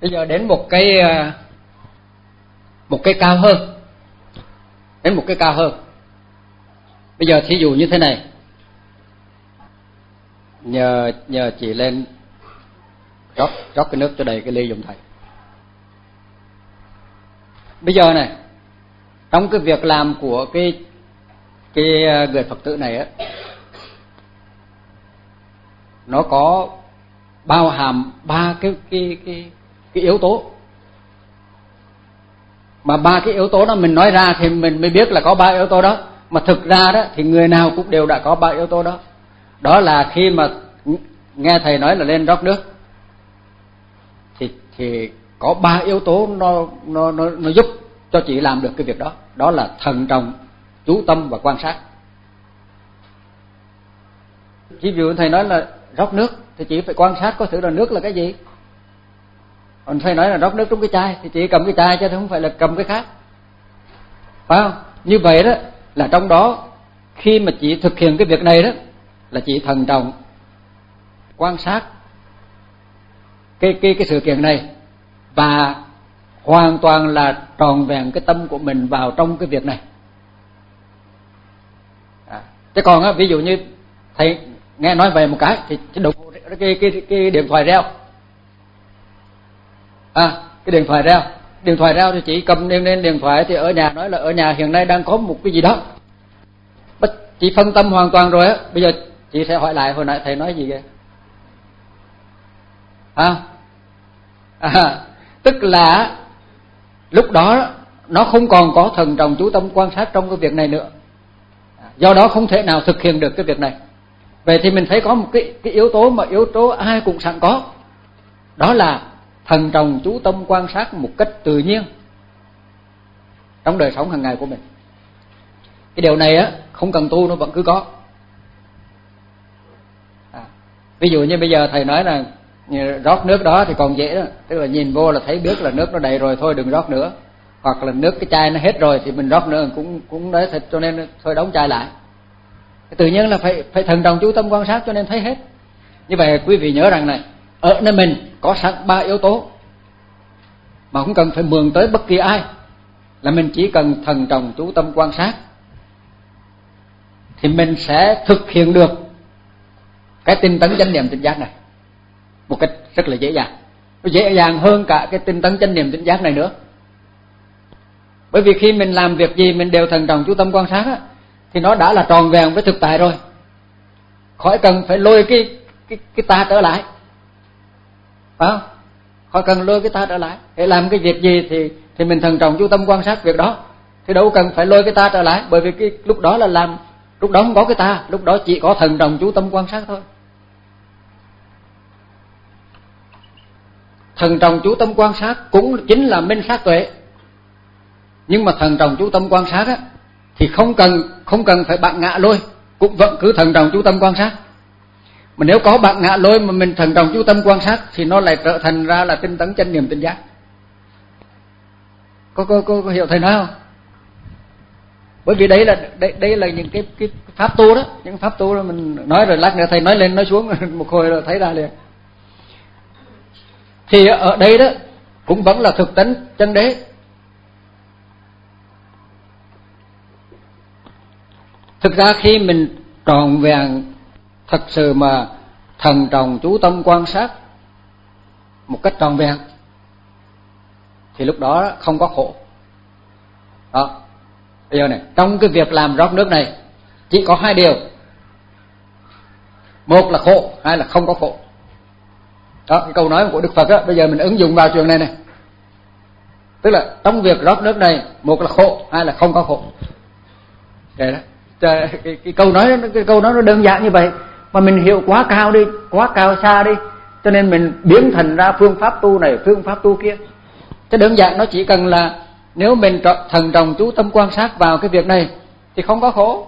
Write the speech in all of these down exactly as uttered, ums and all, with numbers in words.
Bây giờ đến một cái một cái cao hơn, đến một cái cao hơn. Bây giờ thí dụ như thế này, nhờ nhờ chị lên rót rót cái nước cho đầy cái ly giùm thầy. Bây giờ này, trong cái việc làm của cái cái người Phật tử này á, nó có bao hàm ba cái cái cái cái yếu tố. Mà ba cái yếu tố đó mình nói ra thì mình mới biết là có ba yếu tố đó, mà thực ra đó thì người nào cũng đều đã có ba yếu tố đó. Đó là khi mà nghe thầy nói là lên rót nước thì thì có ba yếu tố nó nó nó nó giúp cho chị làm được cái việc đó. Đó là thận trọng, chú tâm và quan sát. Ví dụ thầy nói là rót nước thì chị phải quan sát có thử là nước là cái gì. Còn thầy nói là rót nước trong cái chai thì chị cầm cái chai chứ không phải là cầm cái khác, phải không? Như vậy đó là trong đó khi mà chị thực hiện cái việc này đó là chị thận trọng quan sát cái cái cái sự kiện này và hoàn toàn là tròn vẹn cái tâm của mình vào trong cái việc này. À, chứ còn á, ví dụ như thầy nghe nói về một cái thì cái đồng cái cái cái điện thoại reo, à cái điện thoại reo, điện thoại reo thì chị cầm lên lên điện thoại thì ở nhà nói là ở nhà hiện nay đang có một cái gì đó, chị phân tâm hoàn toàn rồi á. Bây giờ chị sẽ hỏi lại hồi nãy thầy nói gì kìa, à, à tức là lúc đó nó không còn có thận trọng chú tâm quan sát trong cái việc này nữa, do đó không thể nào thực hiện được cái việc này. Vậy thì mình thấy có một cái cái yếu tố mà yếu tố ai cũng sẵn có, đó là thận trọng chú tâm quan sát một cách tự nhiên trong đời sống hàng ngày của mình. Cái điều này á không cần tu nó vẫn cứ có. À, ví dụ như bây giờ thầy nói là rót nước đó thì còn dễ đó, tức là nhìn vô là thấy biết là nước nó đầy rồi, thôi đừng rót nữa. Hoặc là nước cái chai nó hết rồi thì mình rót nữa cũng cũng đấy thật, cho nên thôi đóng chai lại. Tự nhiên là phải phải thận trọng chú tâm quan sát cho nên thấy hết. Như vậy quý vị nhớ rằng này, ở nơi mình có sẵn ba yếu tố mà không cần phải mượn tới bất kỳ ai, là mình chỉ cần thận trọng chú tâm quan sát thì mình sẽ thực hiện được cái tinh tấn chánh niệm tỉnh giác này một cách rất là dễ dàng, dễ dàng hơn cả cái tinh tấn chánh niệm tỉnh giác này nữa. Bởi vì khi mình làm việc gì mình đều thận trọng chú tâm quan sát á, thì nó đã là tròn vẹn với thực tại rồi, khỏi cần phải lôi cái cái cái ta trở lại, phải không? Khỏi cần lôi cái ta trở lại. Để làm cái việc gì thì thì mình thận trọng chú tâm quan sát việc đó, thì đâu cần phải lôi cái ta trở lại, bởi vì cái lúc đó là làm, lúc đó không có cái ta, lúc đó chỉ có thận trọng chú tâm quan sát thôi. Thận trọng chú tâm quan sát cũng chính là minh sát tuệ, nhưng mà thận trọng chú tâm quan sát á thì không cần không cần phải bạn ngã lôi, cũng vẫn cứ thận trọng chú tâm quan sát. Mà nếu có bạn ngã lôi mà mình thận trọng chú tâm quan sát thì nó lại trở thành ra là tinh tấn chánh niệm tỉnh giác. Có có có, có hiểu thầy nói không? Bởi vì đấy là đây đây là những cái cái pháp tu đó, những pháp tu đó mình nói rồi lát nữa thầy nói lên nói xuống một hồi rồi thấy ra liền. Thì ở đây đó cũng vẫn là thực tánh chân đế. Thực ra khi mình tròn vẹn thật sự mà thần trọng chú tâm quan sát một cách tròn vẹn thì lúc đó không có khổ. Đó. Bây giờ này, trong cái việc làm rót nước này chỉ có hai điều, một là khổ, hai là không có khổ. Đó, cái câu nói của Đức Phật đó, bây giờ mình ứng dụng vào trường này này. Tức là trong việc rót nước này, một là khổ, hai là không có khổ. Vậy đó. Cái, cái, cái câu nói cái câu nói nó đơn giản như vậy mà mình hiểu quá cao đi, quá cao xa đi, cho nên mình biến thành ra phương pháp tu này, phương pháp tu kia. Cái đơn giản nó chỉ cần là nếu mình thần trọng chú tâm quan sát vào cái việc này thì không có khổ.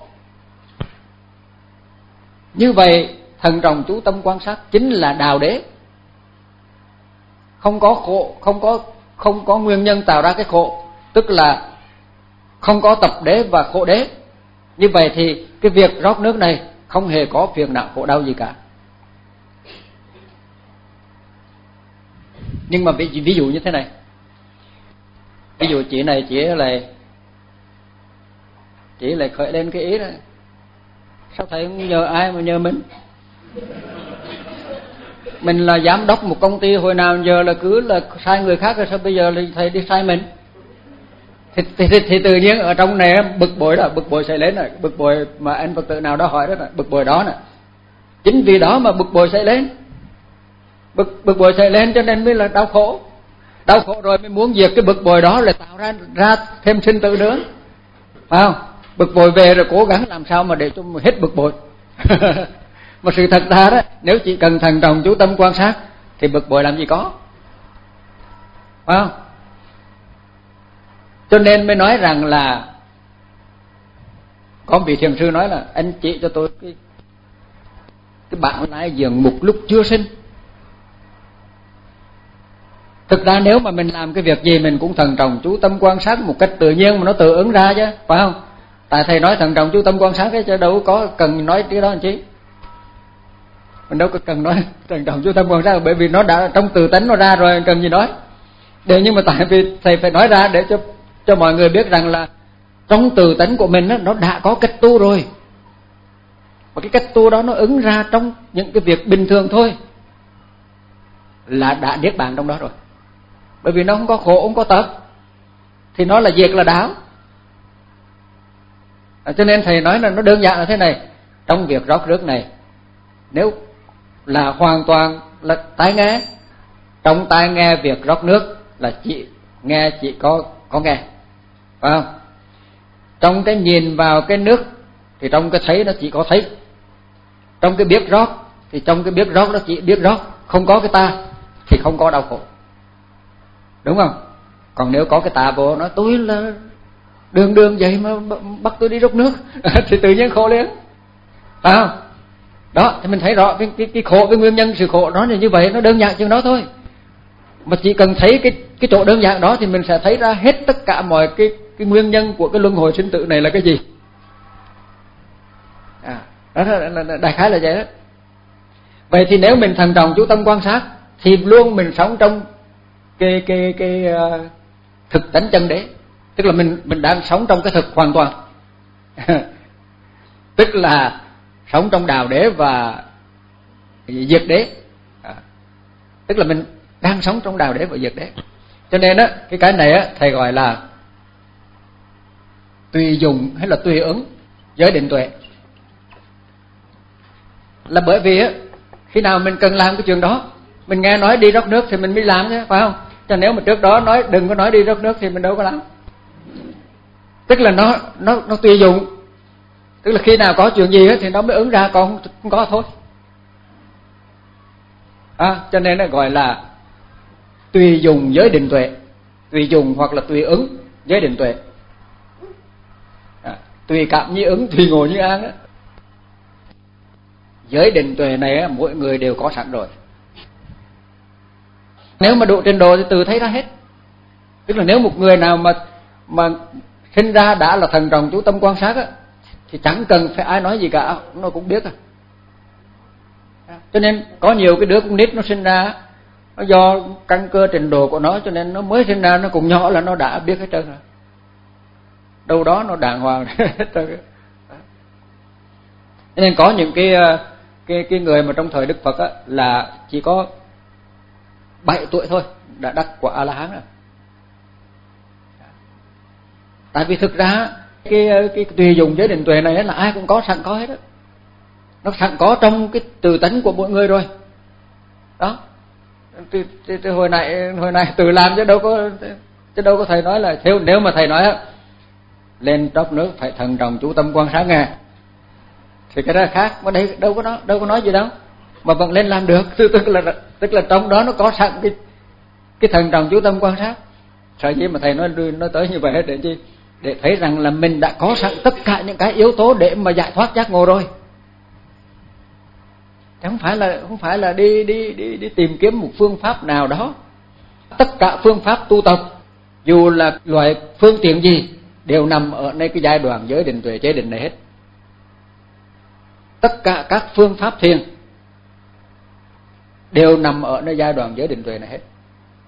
Như vậy thần trọng chú tâm quan sát chính là đạo đế. Không có khổ, không có không có nguyên nhân tạo ra cái khổ, tức là không có tập đế và khổ đế. Như vậy thì cái việc rót nước này không hề có phiền não khổ đau gì cả. Nhưng mà ví, ví dụ như thế này, ví dụ chị này chị lại chị lại khởi lên cái ý đó, sao thầy không nhờ ai mà nhờ mình? Mình là giám đốc một công ty, hồi nào giờ là cứ là sai người khác, rồi sao bây giờ là thầy đi sai mình? Thì, thì, thì, thì tự nhiên ở trong này bực bội đó, bực bội xảy lên rồi, bực bội mà anh Phật tử nào đó hỏi đó, bực bội đó nè, chính vì đó mà bực bội xảy lên, bực bực bội xảy lên cho nên mới là đau khổ, đau khổ rồi mới muốn diệt cái bực bội đó, lại tạo ra ra thêm sinh tử nữa, phải không? Bực bội về rồi cố gắng làm sao mà để cho hết bực bội. Mà sự thật ra đó, nếu chỉ cần thận trọng chú tâm quan sát thì bực bội làm gì có, phải không? Cho nên mới nói rằng là có vị thiền sư nói là anh chỉ cho tôi cái cái bản lái giường mục lúc chưa sinh. Thực ra nếu mà mình làm cái việc gì mình cũng thận trọng chú tâm quan sát một cách tự nhiên mà nó tự ứng ra chứ, phải không? Tại thầy nói thận trọng chú tâm quan sát đấy chứ đâu có cần nói cái đó làm chi. Mình đâu có cần nói thận trọng chú tâm quan sát, bởi vì nó đã trong tự tánh nó ra rồi, cần gì nói. Để nhưng mà tại vì thầy phải nói ra để cho cho mọi người biết rằng là trong tự tánh của mình đó, nó đã có cách tu rồi. Và cái cách tu đó nó ứng ra trong những cái việc bình thường thôi là đã niết bàn trong đó rồi. Bởi vì nó không có khổ, không có tập, thì nó là diệt là đạo. À, cho nên thầy nói là nó đơn giản là thế này. Trong việc rót nước này, nếu là hoàn toàn là tai nghe, trong tai nghe việc rót nước là chỉ nghe, chỉ có có nghe, phải không? Trong cái nhìn vào cái nước thì trong cái thấy nó chỉ có thấy. Trong cái biết rót thì trong cái biết rót nó chỉ biết rót, không có cái ta thì không có đau khổ, đúng không? Còn nếu có cái ta vô nói tôi là đường đường vậy mà bắt tôi đi rót nước thì tự nhiên khổ liền, phải không? Đó thì mình thấy rõ cái, cái, cái khổ, cái nguyên nhân sự khổ đó là như vậy, nó đơn giản chừng đó thôi. Mà chỉ cần thấy cái cái chỗ đơn giản đó thì mình sẽ thấy ra hết tất cả mọi cái cái nguyên nhân của cái luân hồi sinh tử này là cái gì. À, đó là, là, là đại khái là vậy đó. Vậy thì nếu mình thận trọng chú tâm quan sát thì luôn mình sống trong cái cái cái uh, thực tánh chân đế, tức là mình mình đang sống trong cái thực hoàn toàn. Tức là sống trong đạo đế và diệt đế. À, tức là mình đang sống trong đạo đế và diệt đế. Cho nên á cái cái này á thầy gọi là tùy dụng hay là tùy ứng giới định tuệ. Là bởi vì á khi nào mình cần làm cái chuyện đó, mình nghe nói đi rót nước thì mình mới làm chứ, phải không? Cho nếu mà trước đó nói đừng có nói đi rót nước thì mình đâu có làm. Tức là nó nó nó tùy dụng. Tức là khi nào có chuyện gì á thì nó mới ứng ra, còn không có thôi. À, cho nên nó gọi là tùy dùng giới định tuệ, tùy dùng hoặc là tùy ứng giới định tuệ. À, tùy cảm như ứng, tùy ngộ như an đó. Giới định tuệ này á, mỗi người đều có sẵn rồi. Nếu mà độ trình độ thì tự thấy ra hết. Tức là nếu một người nào mà mà sinh ra đã là thần trọng chú tâm quan sát á, thì chẳng cần phải ai nói gì cả, nó cũng biết à. Cho nên có nhiều cái đứa con nít nó sinh ra, nó do căn cơ trình độ của nó cho nên nó mới sinh ra nó cũng nhỏ là nó đã biết hết trơn rồi. Đâu đó nó đàng hoàng hết trơn. Cho nên có những cái cái cái người mà trong thời Đức Phật á là chỉ có bảy tuổi thôi đã đắc quả A La Hán rồi. Tại vì thực ra cái cái tùy dụng giới định tuệ này là ai cũng có sẵn có hết á. Nó sẵn có trong cái tự tánh của mỗi người rồi. Đó. Từ, từ, từ hồi này hồi này tự làm chứ đâu có chứ đâu có thầy nói là theo, nếu mà thầy nói á lên trót nước phải thần trọng chú tâm quan sát nghe thì cái đó là khác, mà đây đâu có nói đâu có nói gì đâu mà vẫn lên làm được. Tức là tức là trong đó nó có sẵn cái cái thần trọng chú tâm quan sát. Sở dĩ mà thầy nói nói tới như vậy để chi? Để thấy rằng là mình đã có sẵn tất cả những cái yếu tố để mà giải thoát giác ngộ rồi. Không phải là không phải là đi đi đi đi tìm kiếm một phương pháp nào đó. Tất cả phương pháp tu tập, dù là loại phương tiện gì, đều nằm ở nơi cái giai đoạn giới định tuệ chế định này hết. Tất cả các phương pháp thiền đều nằm ở nơi giai đoạn giới định tuệ này hết.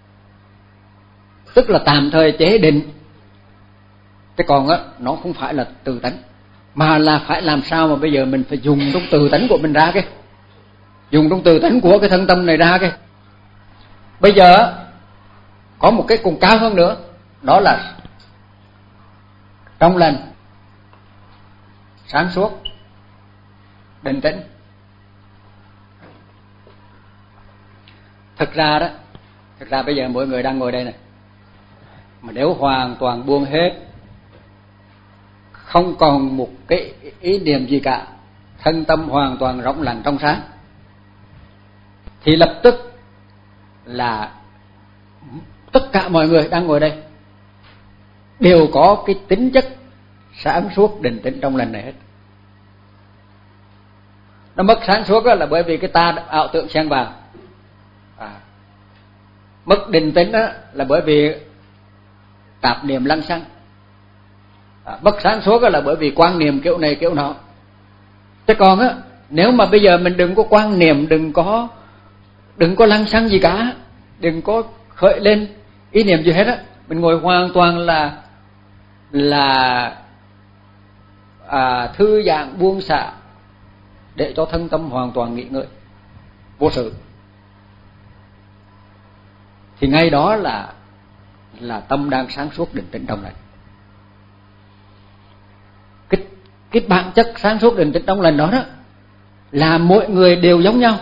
tức là tạm thời chế định. Thế còn á, nó không phải là từ tánh, mà là phải làm sao mà bây giờ mình phải dùng trong từ tánh của mình ra cái, dùng trong từ tánh của cái thân tâm này ra cái. Bây giờ có một cái cùng cao hơn nữa, đó là trong lành, sáng suốt, định tĩnh. Thực ra đó, thực ra bây giờ mỗi người đang ngồi đây này, mà nếu hoàn toàn buông hết, không còn một cái ý niệm gì cả, thân tâm hoàn toàn rộng lặng trong sáng, thì lập tức là tất cả mọi người đang ngồi đây đều có cái tính chất sáng suốt định tĩnh trong lành này hết. Nó mất sáng suốt là bởi vì cái ta ảo tưởng xen vào, à, mất định tĩnh là bởi vì tạp niệm lăng xăng, à, mất sáng suốt là bởi vì quan niệm kiểu này kiểu nọ. Thế còn á, nếu mà bây giờ mình đừng có quan niệm, đừng có đừng có lăng xăng gì cả, đừng có khởi lên ý niệm gì hết á, mình ngồi hoàn toàn là là à, thư giãn buông xả, để cho thân tâm hoàn toàn nghỉ ngơi vô sự, thì ngay đó là là tâm đang sáng suốt định tĩnh trong lành. Cái cái bản chất sáng suốt định tĩnh trong lành đó đó là mỗi người đều giống nhau.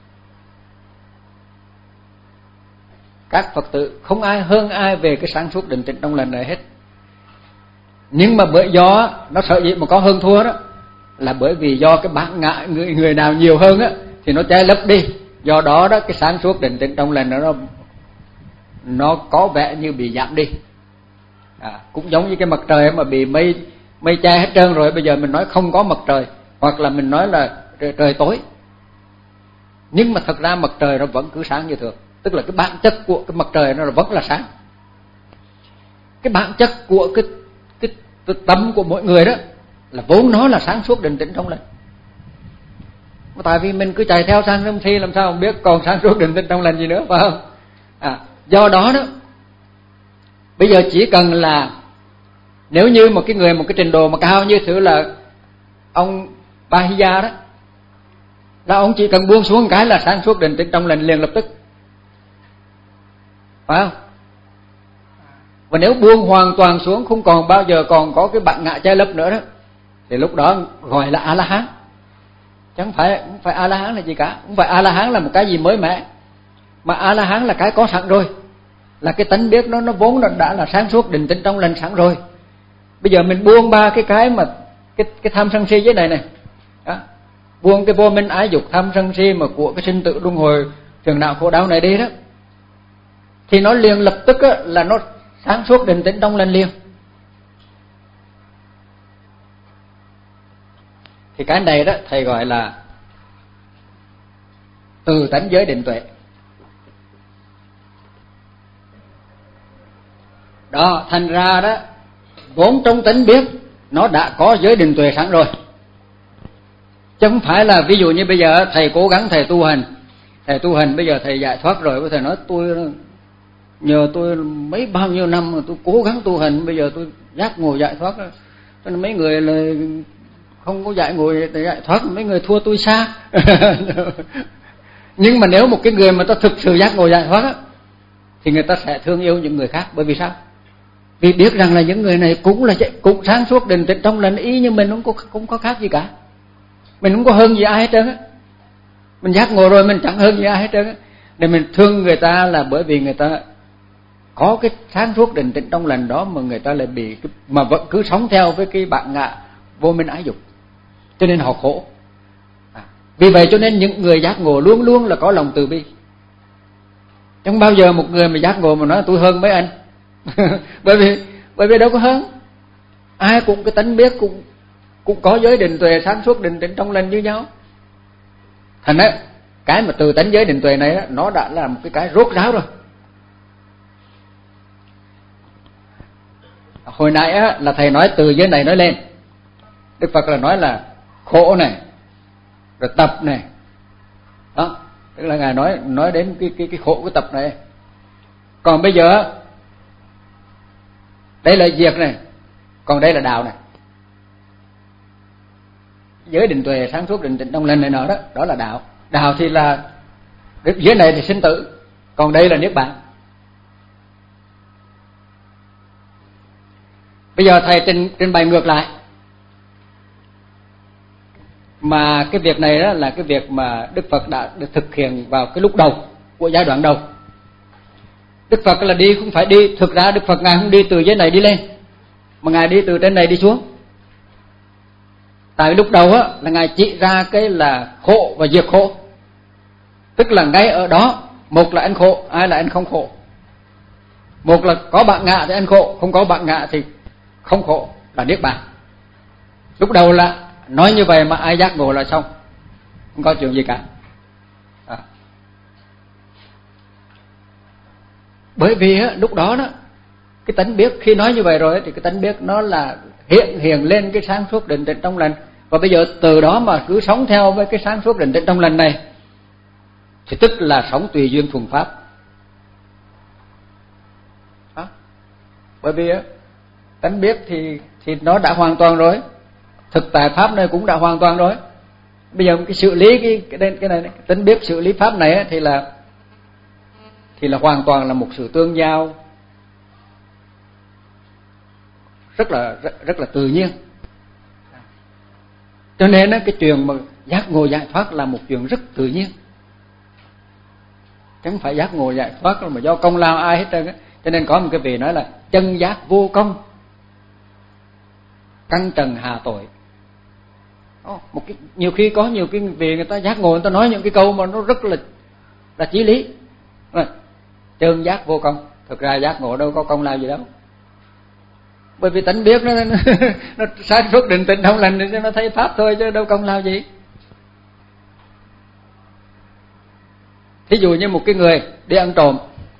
Các Phật tử không ai hơn ai về cái sáng suốt định tĩnh trong lành này hết. Nhưng mà bởi do nó sợ gì mà có hơn thua đó, là bởi vì do cái bản ngã người người nào nhiều hơn á thì nó che lấp đi. Do đó đó, cái sáng suốt định tĩnh trong lành nó nó có vẻ như bị giảm đi. À, cũng giống như cái mặt trời mà bị mây mây che hết trơn rồi, bây giờ mình nói không có mặt trời, hoặc là mình nói là trời, trời tối, nhưng mà thật ra mặt trời nó vẫn cứ sáng như thường. Tức là cái bản chất của cái mặt trời nó vẫn là sáng. Cái bản chất của cái cái, cái tâm của mỗi người đó là vốn nó là sáng suốt định tĩnh trong lành. Tại vì mình cứ chạy theo sang sân si, làm sao không biết còn sáng suốt định tĩnh trong lành gì nữa, phải không? À, do đó đó, bây giờ chỉ cần là nếu như một cái người một cái trình độ mà cao như thứ là ông Bahiya đó, là ông chỉ cần buông xuống một cái là sáng suốt định tĩnh trong lành liền lập tức, phải không? Và nếu buông hoàn toàn xuống, không còn bao giờ còn có cái bản ngã che lấp nữa đó, thì lúc đó gọi là A-la-hán. Chẳng phải không phải A-la-hán là gì cả, không phải A-la-hán là một cái gì mới mẻ, mà A-la-hán là cái có sẵn rồi, là cái tánh biết nó nó vốn là đã là sáng suốt định tĩnh trong lành sẵn rồi. Bây giờ mình buông ba cái cái mà cái cái tham sân si dưới này này, đó, buông cái vô minh ái dục tham sân si mà của cái sinh tử luân hồi phiền não khổ đau này đi đó, thì nó liền lập tức á, là nó sáng suốt định tĩnh trong lành liền. Thì cái này đó thầy gọi là từ tánh giới định tuệ. Đó, thành ra đó, vốn trong tánh biết nó đã có giới định tuệ sẵn rồi. Chứ không phải là ví dụ như bây giờ thầy cố gắng thầy tu hành, thầy tu hành bây giờ thầy giải thoát rồi, thầy nói tôi nhờ tôi mấy bao nhiêu năm mà tôi cố gắng tu hành, bây giờ tôi giác ngộ giải thoát, cho nên mấy người là không có giải ngộ giải thoát, mấy người thua tôi xa. Nhưng mà nếu một cái người mà ta thực sự giác ngộ giải thoát á, thì người ta sẽ thương yêu những người khác. Bởi vì sao? Vì biết rằng là những người này cũng là cũng sáng suốt định tĩnh trong lành ý như mình, không có không có khác gì cả. Mình không có hơn gì ai hết trơn á. Mình giác ngộ rồi mình chẳng hơn gì ai hết trơn á. Để mình thương người ta là bởi vì người ta có cái sáng suốt định tĩnh trong lành đó, mà người ta lại bị cái, mà vẫn cứ sống theo với cái bản ngã vô minh ái dục, cho nên họ khổ. À, vì vậy cho nên những người giác ngộ luôn luôn là có lòng từ bi. Chẳng bao giờ một người mà giác ngộ mà nói tôi hơn mấy anh. bởi vì bởi vì đâu có hơn, ai cũng cái tánh biết, cũng cũng có giới định tuệ sáng suốt định tĩnh trong lành như nhau. Thành á, cái mà từ tánh giới định tuệ này á, nó đã là một cái cái rốt ráo rồi. Hồi nãy á, là thầy nói từ giới này nói lên, Đức Phật là nói là khổ này, rồi tập này, đó, tức là ngài nói nói đến cái cái cái khổ của tập này. Còn bây giờ Đây là diệt này, còn đây là đạo này. Giới định tuệ, sáng suốt, định tĩnh trong lành này nọ đó, đó là đạo. Đạo thì là dưới này thì sinh tử, còn đây là niết bàn. Bây giờ thầy trình trình bày ngược lại, mà cái việc này đó là cái việc mà Đức Phật đã được thực hiện vào cái lúc đầu của giai đoạn đầu. Đức Phật là đi không phải đi, thực ra Đức Phật ngài không đi từ dưới này đi lên, mà ngài đi từ trên này đi xuống. Tại lúc đầu á là ngài chỉ ra cái là khổ và diệt khổ, tức là ngay ở đó, một là anh khổ, hai là anh không khổ. Một là có bạn ngạ thì anh khổ, không có bạn ngạ thì không khổ, là niết bàn. Lúc đầu là nói như vậy mà ai giác ngộ là xong, không có chuyện gì cả. À. Bởi vì á, lúc đó đó cái tánh biết, khi nói như vậy rồi thì cái tánh biết nó là hiện hiện lên cái sáng suốt định tĩnh trong lành. Và bây giờ từ đó mà cứ sống theo với cái sáng suốt định tĩnh trong lành này thì tức là sống tùy duyên thuần pháp. Đó. Bởi vì á, tánh biết thì thì nó đã hoàn toàn rồi, thực tại pháp này cũng đã hoàn toàn rồi. Bây giờ cái xử lý cái cái này, cái này cái tánh biết xử lý pháp này á, thì là thì là hoàn toàn là một sự tương giao rất là rất, rất là tự nhiên. Cho nên á, cái chuyện mà giác ngộ giải thoát là một chuyện rất tự nhiên, chứ không phải giác ngộ giải thoát mà do công lao ai hết trơn á. Cho nên có một cái vị nói là chân giác vô công, căn trần hà tội. Một cái, nhiều khi có nhiều cái vị người ta giác ngộ, người ta nói những cái câu mà nó rất là là chí lý. Chân giác vô công, thực ra giác ngộ đâu có công lao gì đâu. Bởi vì tánh biết nó nó, nó sáng suốt định tĩnh không lành thì nó thấy pháp thôi chứ đâu công lao gì. Thí dụ như một cái người đi ăn trộm,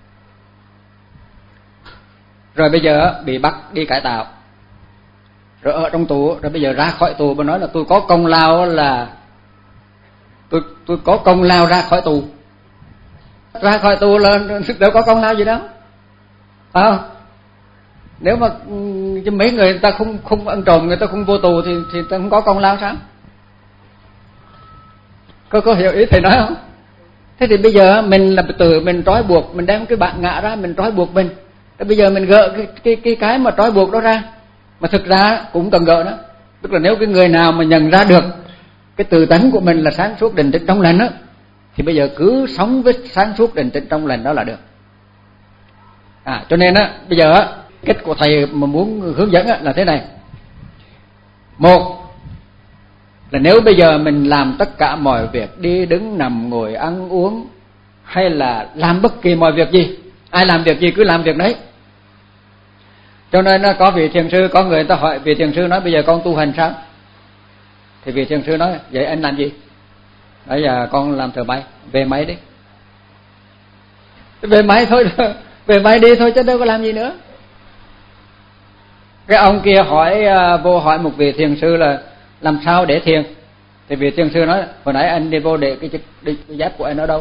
rồi bây giờ bị bắt đi cải tạo, rồi ở trong tù, rồi bây giờ ra khỏi tù mà nói là tôi có công lao, là tôi tôi có công lao ra khỏi tù. Ra khỏi tù là đâu có công lao gì đâu, phải không? Nếu mà chứ mấy người, người ta không không ăn trộm, người ta không vô tù thì thì ta không có công lao sao? Có có hiểu ý thầy nói không? Thế thì bây giờ mình là tự mình trói buộc, mình đem cái bạn ngạ ra mình trói buộc mình. Thế bây giờ mình gỡ cái cái cái cái mà trói buộc đó ra, mà thực ra cũng cần gỡ đó. Tức là nếu cái người nào mà nhận ra được cái tự tánh của mình là sáng suốt định tĩnh trong lành đó, thì bây giờ cứ sống với sáng suốt định tĩnh trong lành đó là được. À, cho nên á bây giờ á, cách của thầy mà muốn hướng dẫn á là thế này. Một là nếu bây giờ mình làm tất cả mọi việc, đi đứng nằm ngồi ăn uống, hay là làm bất kỳ mọi việc gì, ai làm việc gì cứ làm việc đấy. Cho nên có vị thiền sư, có người ta hỏi vị thiền sư nói bây giờ con tu hành sao? Thì vị thiền sư nói vậy anh làm gì? Bây giờ con làm thợ may, về máy đi. Về máy thôi, về máy đi thôi chứ đâu có làm gì nữa. Cái ông kia hỏi vô hỏi một vị thiền sư là làm sao để thiền? Thì vị thiền sư nói hồi nãy anh đi vô để cái, cái, cái, cái dép của anh ở đâu?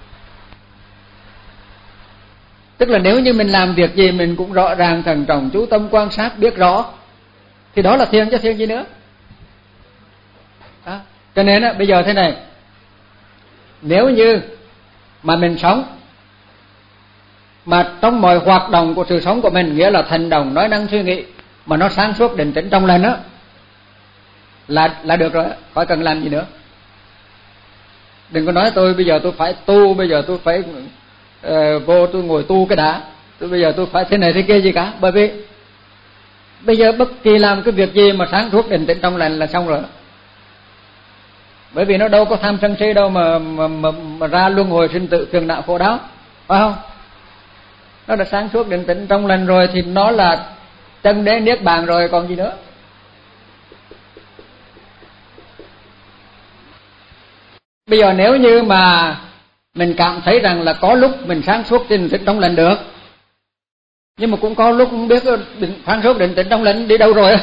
Tức là nếu như mình làm việc gì mình cũng rõ ràng, thận trọng, chú tâm quan sát, biết rõ, thì đó là thiền chứ thiền gì nữa. Đó. Cho nên á, bây giờ thế này, nếu như mà mình sống mà trong mọi hoạt động của sự sống của mình, nghĩa là hành động, nói năng, suy nghĩ mà nó sáng suốt định tĩnh trong lành á, là là được rồi, khỏi cần làm gì nữa. Đừng có nói tôi bây giờ tôi phải tu, bây giờ tôi phải uh, vô tôi ngồi tu cái đã, tôi bây giờ tôi phải thế này thế kia gì cả. Bởi vì bây giờ bất kỳ làm cái việc gì mà sáng suốt định tĩnh trong lành là xong rồi. Bởi vì nó đâu có tham sân si đâu mà mà, mà mà ra luân hồi sinh tử phiền não khổ đau, phải không? Nó đã sáng suốt định tĩnh trong lành rồi thì nó là chân đế niết bàn rồi, còn gì nữa. Bây giờ nếu như mà mình cảm thấy rằng là có lúc mình sáng suốt định tĩnh trong lành được, nhưng mà cũng có lúc không biết sáng suốt định tĩnh trong lành đi đâu rồi.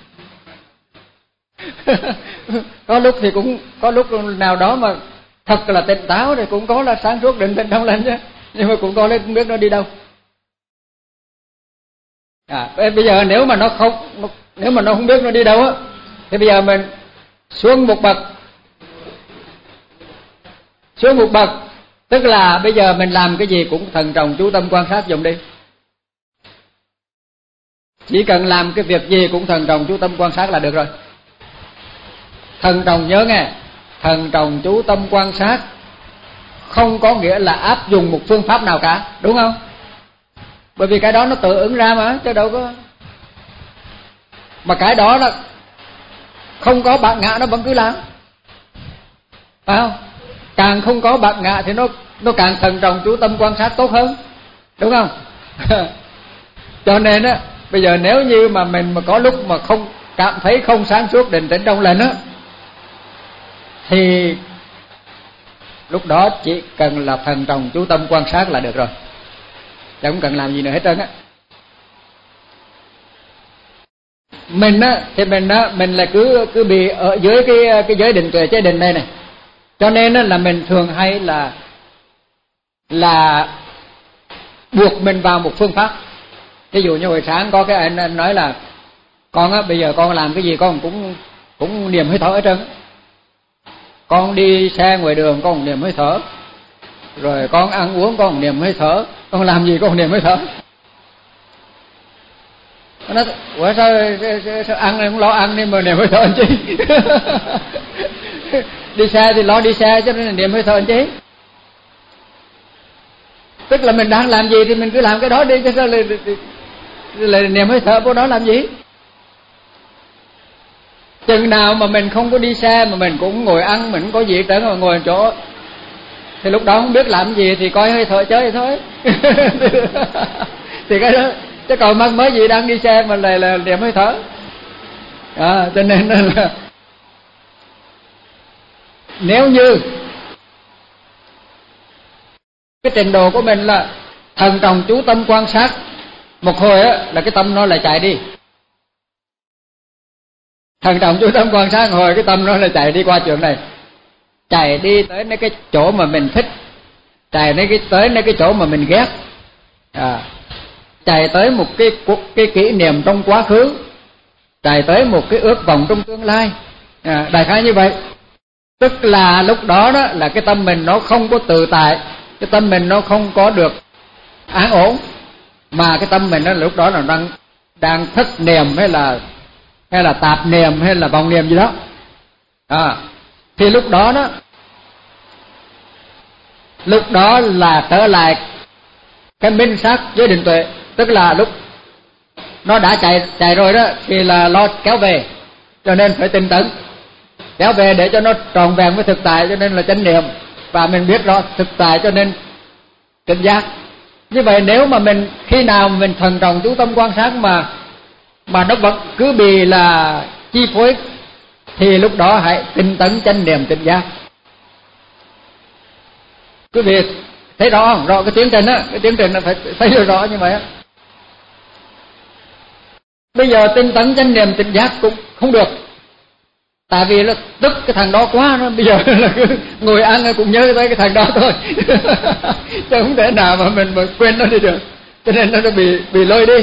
Có lúc thì cũng có lúc nào đó mà thật là tỉnh táo thì cũng có là sáng suốt định tĩnh trong lành chứ, nhưng mà cũng có lúc không biết nó đi đâu. À, bây giờ nếu mà nó không nếu mà nó không biết nó đi đâu á, thì bây giờ mình xuống một bậc, xuống một bậc, tức là bây giờ mình làm cái gì cũng thận trọng chú tâm quan sát dùng đi. Chỉ cần làm cái việc gì cũng thận trọng chú tâm quan sát là được rồi. Thận trọng nhớ nghe, thận trọng chú tâm quan sát không có nghĩa là áp dụng một phương pháp nào cả, đúng không? Bởi vì cái đó nó tự ứng ra mà, chứ đâu có. Mà cái đó là không có bản ngã nó vẫn cứ làm, phải không? Càng không có bản ngã thì nó nó càng thận trọng chú tâm quan sát tốt hơn, đúng không? Cho nên á, bây giờ nếu như mà mình mà có lúc mà không cảm thấy không sáng suốt định tĩnh trong lành á, thì lúc đó chỉ cần là thận trọng chú tâm quan sát là được rồi, chứ không cần làm gì nữa hết trơn á. Mình á thì mình á mình là cứ cứ bị ở dưới cái cái giới định tuệ chế định đây này, cho nên á là mình thường hay là là buộc mình vào một phương pháp. Ví dụ như hồi sáng có cái anh, anh nói là con á bây giờ con làm cái gì con cũng cũng niệm hơi thở hết trơn. Con đi xe ngoài đường con niệm hơi thở, rồi con ăn uống con niệm hơi thở, con làm gì con niệm hơi thở. Nó nói, ủa sao, sao, sao ăn này không lo ăn nên mà niệm hơi thở anh chi? Đi xe thì lo đi xe cho nên là niệm hơi thở anh chi? Tức là mình đang làm gì thì mình cứ làm cái đó đi, chứ sao là, là, là niệm hơi thở vô đó làm gì? Chừng nào mà mình không có đi xe mà mình cũng ngồi ăn, mình không có gì trơn mà ngồi chỗ, thì lúc đó không biết làm gì thì coi hơi thở chơi thôi. Thì cái đó, chứ còn mắc mới gì đang đi xe mà lại là niệm hơi thở. À, cho nên là nếu như cái trình độ của mình là thần trọng chú tâm quan sát một hồi á, là cái tâm nó lại chạy đi. Thần trọng chú tâm quan sát một hồi, cái tâm nó lại chạy đi qua chuyện này, chạy đi tới nơi cái chỗ mà mình thích, chạy đến cái tới nơi cái chỗ mà mình ghét, à, chạy tới một cái cái kỷ niệm trong quá khứ, chạy tới một cái ước vọng trong tương lai, à, đại khái như vậy. Tức là lúc đó đó là cái tâm mình nó không có tự tại, cái tâm mình nó không có được an ổn, mà cái tâm mình nó lúc đó là đang đang thất niệm hay là hay là tạp niệm hay là vọng niệm gì đó, à, thì lúc đó đó lúc đó là trở lại cái minh sát với định tuệ. Tức là lúc nó đã chạy chạy rồi đó thì là lo kéo về, cho nên phải tinh tấn kéo về để cho nó tròn vẹn với thực tại, cho nên là chánh niệm, và mình biết rõ thực tại cho nên tỉnh giác. Như vậy nếu mà mình khi nào mình thần trọng chú tâm quan sát mà mà nó vẫn cứ bị là chi phối, thì lúc đó hãy tinh tấn chánh niệm tỉnh giác. Quý vị thấy rõ không? Rõ cái tiến trình á, cái tiến trình nó phải thấy được rõ như vậy á. Bây giờ tinh tấn chánh niệm tỉnh giác cũng không được, tại vì nó tức cái thằng đó quá, nó bây giờ là cứ ngồi ăn cũng nhớ tới cái thằng đó thôi. Chứ không thể nào mà mình mà quên nó đi được, cho nên nó bị bị lôi đi,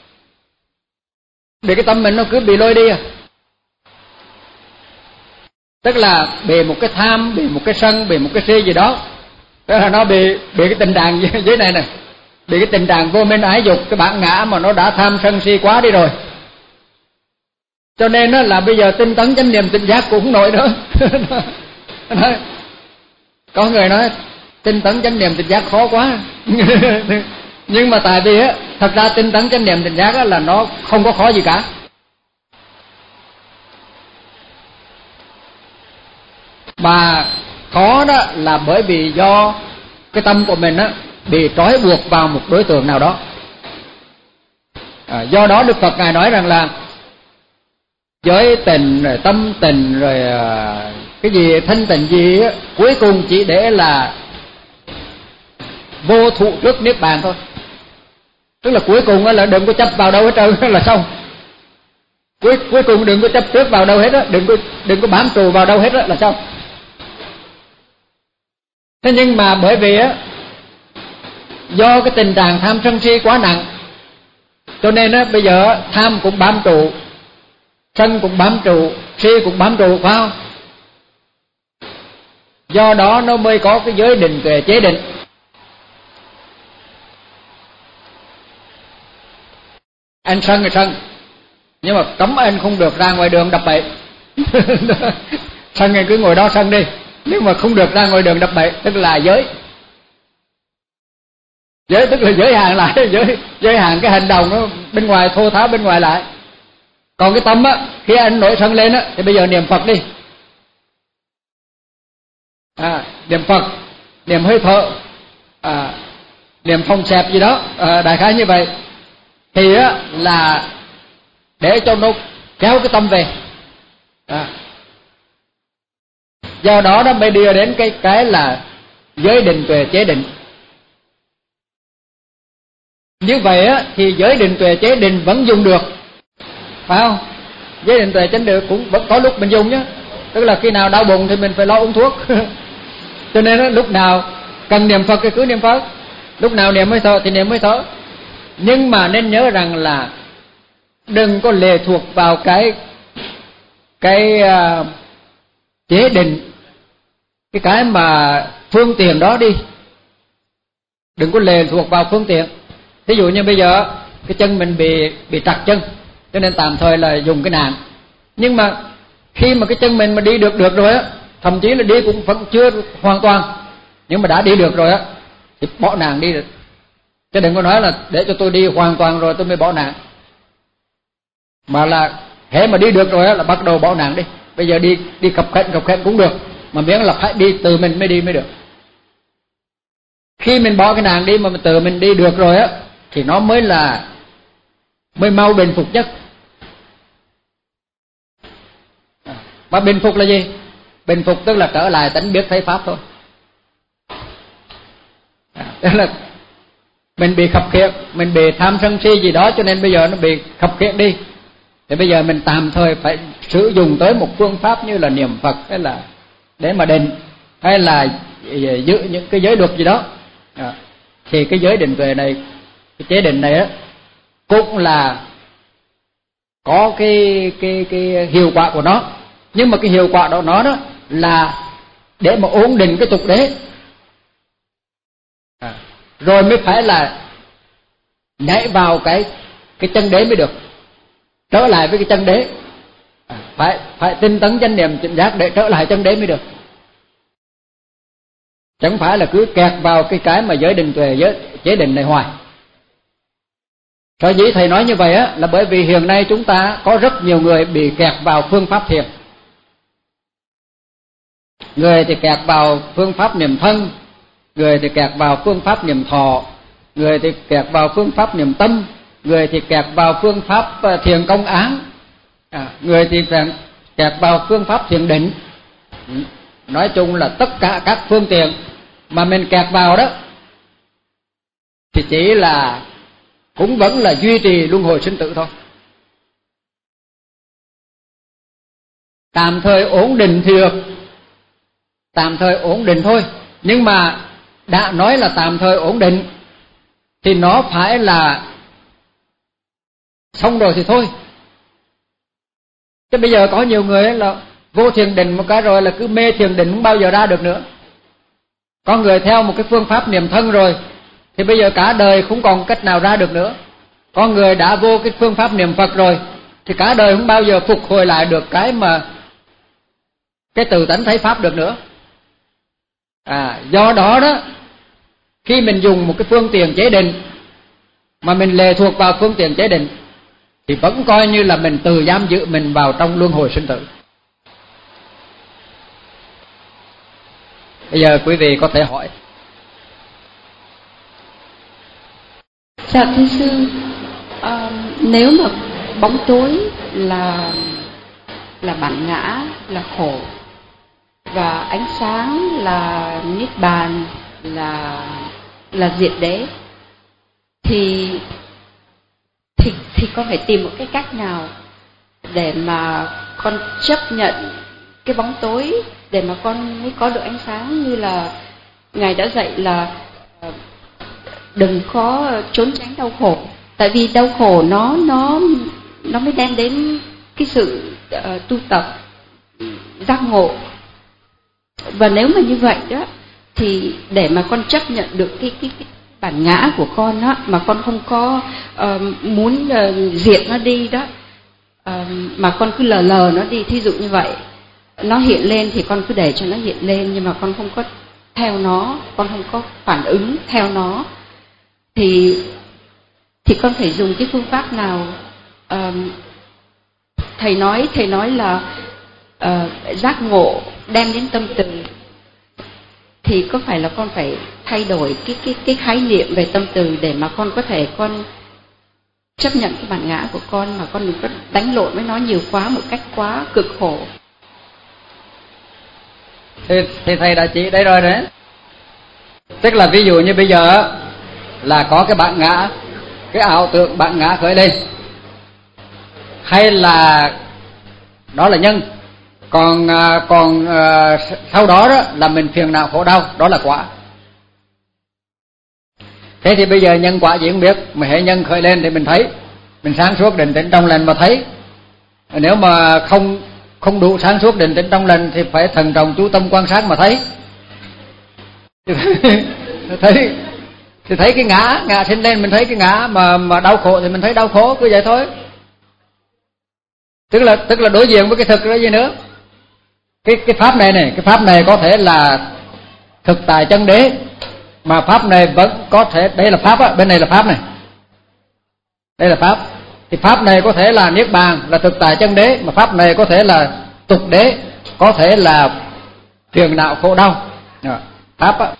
để cái tâm mình nó cứ bị lôi đi à. Tức là bị một cái tham, bị một cái sân, bị một cái si gì đó, tức là nó bị bị cái tình trạng dưới này này, bị cái tình trạng vô minh ái dục, cái bản ngã mà nó đã tham sân si quá đi rồi. Cho nên đó là bây giờ tinh tấn chánh niệm tỉnh giác cũng không nổi nữa. Có người nói tinh tấn chánh niệm tỉnh giác khó quá. Nhưng mà tại vì á, thật ra tinh tấn chánh niệm tỉnh giác á là nó không có khó gì cả. Mà khó đó là bởi vì do cái tâm của mình á bị trói buộc vào một đối tượng nào đó. À, do đó Đức Phật Ngài nói rằng là giới tình rồi tâm tình rồi cái gì thanh tịnh gì á, cuối cùng chỉ để là vô thụ trước niết bàn thôi. Tức là cuối cùng là đừng có chấp vào đâu hết trơn là xong. Cuối cuối cùng đừng có chấp trước vào đâu hết á, đừng có đừng có bám trụ vào đâu hết á là xong. Thế nhưng mà bởi vì á, do cái tình trạng tham sân si quá nặng, Cho nên á, bây giờ tham cũng bám trụ, sân cũng bám trụ, si cũng bám trụ, phải không? Do đó nó mới có cái giới định tuệ chế định. Anh sân thì sân, nhưng mà cấm anh không được ra ngoài đường đập bậy. Sân anh cứ ngồi đó sân đi, nhưng mà không được ra ngoài đường đập bậy, tức là giới. Giới tức là giới hạn lại, giới giới hạn cái hành động nó bên ngoài, thô tháo bên ngoài lại. Còn cái tâm á, khi anh nổi sân lên á, thì bây giờ niệm Phật đi. À, niệm Phật, niệm hơi thở, à, niệm phòng xẹp gì đó, à, đại khái như vậy. Thì á là để cho nó kéo cái tâm về. À. Do đó nó mới đưa đến cái cái là giới định tuệ chế định. Như vậy á thì giới định tuệ chế định vẫn dùng được, phải không? Giới định tuệ chế định cũng vẫn có lúc mình dùng nhé. Tức là khi nào đau bụng thì mình phải lo uống thuốc. Cho nên á, lúc nào cần niệm Phật thì cứ niệm Phật, lúc nào niệm hơi thở thì niệm hơi thở. Nhưng mà nên nhớ rằng là đừng có lệ thuộc vào cái cái uh, chế định, cái cái mà phương tiện đó đi. Đừng có lệ thuộc vào phương tiện. Ví dụ như bây giờ cái chân mình bị bị trật chân, cho nên tạm thời là dùng cái nạn. Nhưng mà khi mà cái chân mình mà đi được được rồi á, thậm chí là đi cũng vẫn chưa hoàn toàn, nhưng mà đã đi được rồi á, thì bỏ nạn đi được. Chứ đừng có nói là để cho tôi đi hoàn toàn rồi tôi mới bỏ nạn. Mà là hễ mà đi được rồi á là bắt đầu bỏ nạn đi. Bây giờ đi đi khập khệnh khập khệnh cũng được, mà miễn là phải đi từ mình mới đi mới được. Khi mình bỏ cái nạn đi mà mình tự mình đi được rồi á, thì nó mới là mới mau bình phục nhất. Mà bình phục là gì? Bình phục tức là trở lại tánh biết thấy pháp thôi. Tức là mình bị khập khiễng, mình bị tham sân si gì đó, cho nên bây giờ nó bị khập khiễng đi. Thì bây giờ mình tạm thời phải sử dụng tới một phương pháp như là niệm Phật, hay là để mà định, hay là giữ những cái giới luật gì đó. À, thì cái giới định tuệ này, cái chế định này á, cũng là có cái cái cái hiệu quả của nó. Nhưng mà cái hiệu quả đó nó đó là để mà ổn định cái tục đế. À, rồi mới phải là nhảy vào cái cái chân đế mới được, trở lại với cái chân đế. À, phải phải tinh tấn chánh niệm tỉnh giác để trở lại chân đế mới được. Chẳng phải là cứ kẹt vào cái cái mà giới định tuệ, giới chế định này hoài. Sở dĩ thầy nói như vậy á là bởi vì hiện nay chúng ta có rất nhiều người bị kẹt vào phương pháp thiền. Người thì kẹt vào phương pháp niệm thân, người thì kẹt vào phương pháp niệm thọ, người thì kẹt vào phương pháp niệm tâm, người thì kẹt vào phương pháp thiền công án, à, người thì kẹt vào phương pháp thiền định. Nói chung là tất cả các phương tiện mà mình kẹt vào đó thì chỉ là cũng vẫn là duy trì luân hồi sinh tử thôi. Tạm thời ổn định thì được, tạm thời ổn định thôi. Nhưng mà đã nói là tạm thời ổn định thì nó phải là xong rồi thì thôi. Chứ bây giờ có nhiều người là vô thiền định một cái rồi là cứ mê thiền định không bao giờ ra được nữa. Có người theo một cái phương pháp niệm thân rồi thì bây giờ cả đời không còn cách nào ra được nữa. Có người đã vô cái phương pháp niệm Phật rồi thì cả đời không bao giờ phục hồi lại được cái mà cái tự tánh thấy pháp được nữa. À, do đó đó, khi mình dùng một cái phương tiện chế định mà mình lệ thuộc vào phương tiện chế định thì vẫn coi như là mình tự giam giữ mình vào trong luân hồi sinh tử. Bây giờ quý vị có thể hỏi. Dạ thưa sư, à, nếu mà bóng tối là là bản ngã, là khổ, và ánh sáng là niết bàn, là là diệt đế, thì thì thì con phải tìm một cái cách nào để mà con chấp nhận cái bóng tối để mà con mới có được ánh sáng, như là Ngài đã dạy là đừng có trốn tránh đau khổ, Tại vì đau khổ nó nó nó mới đem đến cái sự uh, tu tập giác ngộ. Và nếu mà như vậy đó thì để mà con chấp nhận được cái cái, cái bản ngã của con á, mà con không có uh, muốn uh, diệt nó đi đó, uh, mà con cứ lờ lờ nó đi, thí dụ như vậy, nó hiện lên thì con cứ để cho nó hiện lên, nhưng mà con không có theo nó, con không có phản ứng theo nó, thì thì con phải dùng cái phương pháp nào? Uh, thầy nói thầy nói là uh, giác ngộ đem đến tâm từ, thì có phải là con phải thay đổi cái cái cái khái niệm về tâm từ để mà con có thể con chấp nhận cái bản ngã của con, mà con đừng có đánh lộn với nó nhiều quá, một cách quá cực khổ. Thì, thì thầy đã chỉ đây rồi đấy. Tức là ví dụ như bây giờ là có cái bản ngã, cái ảo tưởng bản ngã khởi lên, hay là đó là nhân, còn còn uh, sau đó, đó là mình phiền não khổ đau, đó là quả. Thế thì bây giờ nhân quả gì không biết, mà hệ nhân khởi lên thì mình thấy, mình sáng suốt định tĩnh trong lành mà thấy. Nếu mà không không đủ sáng suốt định tĩnh trong lành thì phải thần trọng chú tâm quan sát mà thấy. thấy thì thấy cái ngã ngã sinh lên, mình thấy cái ngã, mà mà đau khổ thì mình thấy đau khổ, cứ vậy thôi. Tức là tức là đối diện với cái thực đó gì nữa. Cái cái pháp này này, cái pháp này có thể là thực tại chân đế, mà pháp này vẫn có thể, đây là pháp á, bên này là pháp này, đây là pháp, thì pháp này có thể là niết bàn, là thực tại chân đế, mà pháp này có thể là tục đế, có thể là phiền não khổ đau. Pháp á,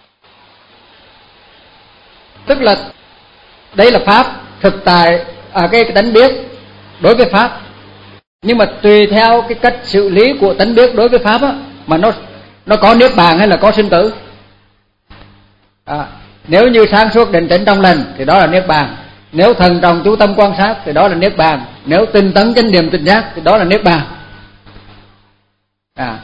tức là đây là pháp thực tại, à, cái, cái tánh biết đối với pháp. Nhưng mà tùy theo cái cách xử lý của tánh biết đối với pháp á, mà nó nó có niết bàn hay là có sinh tử. À, nếu như sáng suốt định tĩnh trong lành thì đó là niết bàn, nếu thần trọng chú tâm quan sát thì đó là niết bàn, nếu tinh tấn chánh niệm tỉnh giác thì đó là niết bàn. À,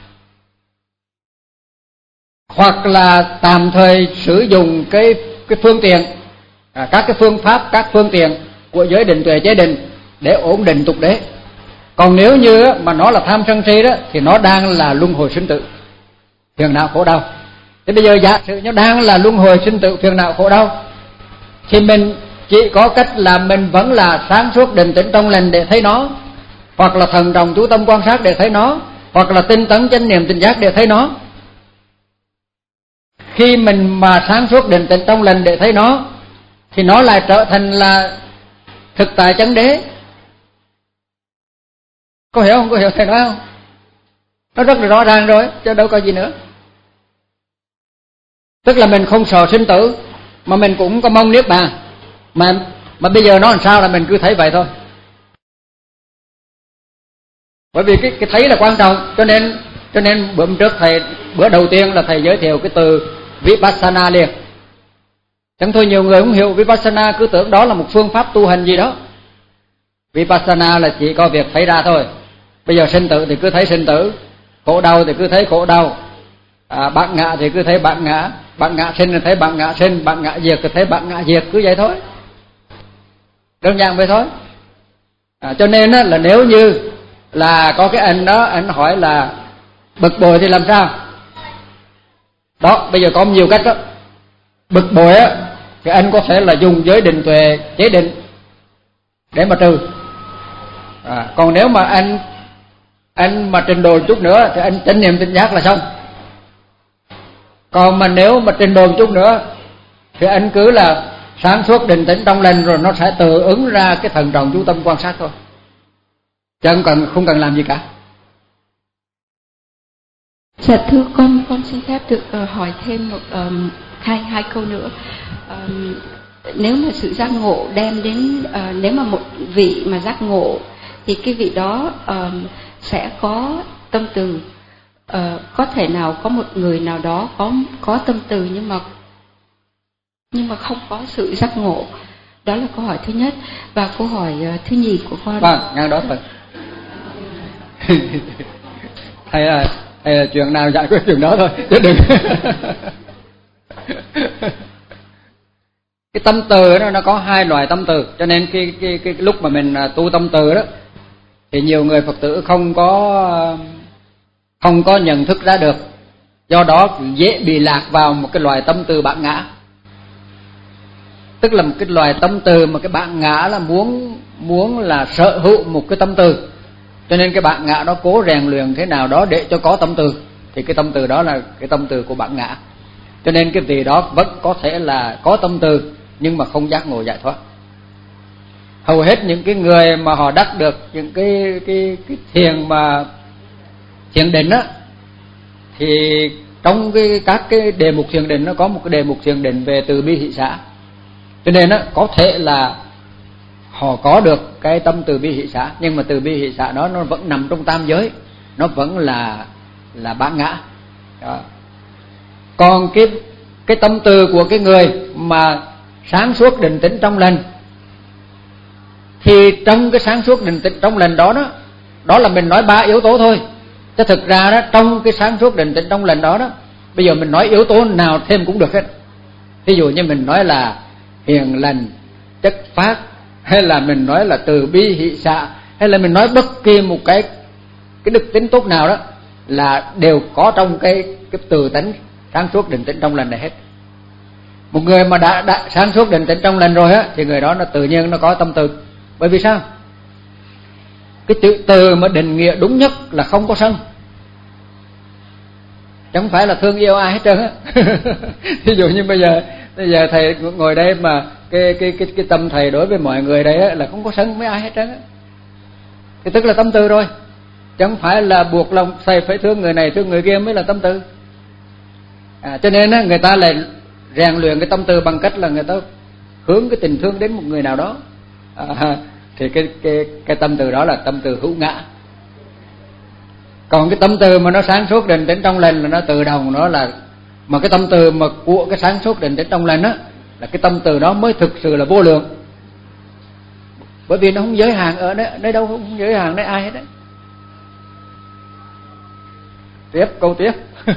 hoặc là tạm thời sử dụng cái cái phương tiện, à, các cái phương pháp, các phương tiện của giới định tuệ chế định để ổn định tục đế. Còn nếu như mà nó là tham sân si đó thì nó đang là luân hồi sinh tử, phiền não khổ đau. Thế bây giờ giả sử nó đang là luân hồi sinh tử, phiền não khổ đau, thì mình chỉ có cách là mình vẫn là sáng suốt định tĩnh trong lành để thấy nó, hoặc là thần trọng chú tâm quan sát để thấy nó, hoặc là tinh tấn chánh niệm tỉnh giác để thấy nó. Khi mình mà sáng suốt định tĩnh trong lành để thấy nó thì nó lại trở thành là thực tại chân đế. Có hiểu không? Có hiểu thầy nói không? Nó rất là rõ ràng rồi, chứ đâu có gì nữa. Tức là mình không sợ sinh tử, mà mình cũng có mong niết bàn, mà mà bây giờ nó làm sao là mình cứ thấy vậy thôi. Bởi vì cái cái thấy là quan trọng, cho nên cho nên bữa trước thầy, bữa đầu tiên là thầy giới thiệu cái từ Vipassana liền. Chẳng thôi nhiều người không hiểu Vipassana, cứ tưởng đó là một phương pháp tu hành gì đó. Vipassana là chỉ có việc thấy ra thôi. Bây giờ sinh tử thì cứ thấy sinh tử, khổ đau thì cứ thấy khổ đau, à, bản ngã thì cứ thấy bản ngã, bản ngã sinh thì thấy bản ngã sinh, bản ngã diệt thì thấy bản ngã diệt, cứ vậy thôi. Đơn giản vậy thôi. À, cho nên á, là nếu như là có cái anh đó, anh hỏi là bực bội thì làm sao? Đó, bây giờ có nhiều cách đó. Bực bội á thì anh có thể là dùng giới định tuệ chế định để mà trừ. À, còn nếu mà anh anh mà trình độ chút nữa thì anh chánh niệm tỉnh giác là xong. Còn mà nếu mà trình độ chút nữa thì anh cứ là sáng suốt định tĩnh trong lành, rồi nó sẽ tự ứng ra cái thần trọng chú tâm quan sát thôi, chứ không cần không cần làm gì cả. Dạ thưa con, con xin phép được uh, hỏi thêm một um, hai hai câu nữa. Um, nếu mà sự giác ngộ đem đến, uh, nếu mà một vị mà giác ngộ thì cái vị đó um, sẽ có tâm từ. Uh, có thể nào có một người nào đó có có tâm từ nhưng mà nhưng mà không có sự giác ngộ. Đó là câu hỏi thứ nhất. Và câu hỏi uh, thứ nhì của con. Vâng, ngang đó thôi. Hay là hay là chuyện nào giải quyết chuyện đó thôi, chứ đừng Cái tâm từ đó nó có hai loại tâm từ, cho nên cái cái cái lúc mà mình tu tâm từ đó thì nhiều người Phật tử không có không có nhận thức ra được, do đó dễ bị lạc vào một cái loài tâm từ bản ngã. Tức là một cái loài tâm từ mà cái bản ngã là muốn muốn là sở hữu một cái tâm từ, cho nên cái bản ngã nó cố rèn luyện thế nào đó để cho có tâm từ, thì cái tâm từ đó là cái tâm từ của bản ngã. Cho nên cái vị đó vẫn có thể là có tâm từ nhưng mà không giác ngộ giải thoát. Hầu hết những cái người mà họ đắc được những cái cái cái thiền mà thiền định á, thì trong cái các cái đề mục thiền định nó có một cái đề mục thiền định về từ bi hỷ xả, cho nên á có thể là họ có được cái tâm từ bi hỷ xả, nhưng mà từ bi hỷ xả đó nó vẫn nằm trong tam giới, nó vẫn là là bản ngã đó. Còn cái cái tâm từ của cái người mà sáng suốt định tĩnh trong lành, thì trong cái sáng suốt định tĩnh trong lành đó đó, đó là mình nói ba yếu tố thôi, chứ thực ra đó trong cái sáng suốt định tĩnh trong lành đó đó, bây giờ mình nói yếu tố nào thêm cũng được hết. Ví dụ như mình nói là hiền lành, chất phát, hay là mình nói là từ bi hỷ xả, hay là mình nói bất kỳ một cái cái đức tính tốt nào đó, là đều có trong cái cái từ tánh sáng suốt định tĩnh trong lành này hết. Một người mà đã, đã sáng suốt định tĩnh trong lành rồi á, thì người đó nó tự nhiên nó có tâm từ. Bởi vì sao? Cái chữ từ mà định nghĩa đúng nhất là không có sân, chẳng phải là thương yêu ai hết trơn á. Ví dụ như bây giờ bây giờ thầy ngồi đây mà cái cái cái cái tâm thầy đối với mọi người đây á là không có sân với ai hết trơn á, thì tức là tâm từ rồi, chẳng phải là buộc lòng thầy phải thương người này thương người kia mới là tâm từ. À, cho nên á người ta lại rèn luyện cái tâm từ bằng cách là người ta hướng cái tình thương đến một người nào đó, à, thì cái cái cái tâm từ đó là tâm từ hữu ngã. Còn cái tâm từ mà nó sáng suốt định tĩnh trong lành là nó tự động, nó là mà cái tâm từ mà của cái sáng suốt định tĩnh trong lành á, là cái tâm từ đó mới thực sự là vô lượng, bởi vì nó không giới hạn ở nơi, nơi đâu, không giới hạn nơi ai hết đấy. Tiếp câu tiếp.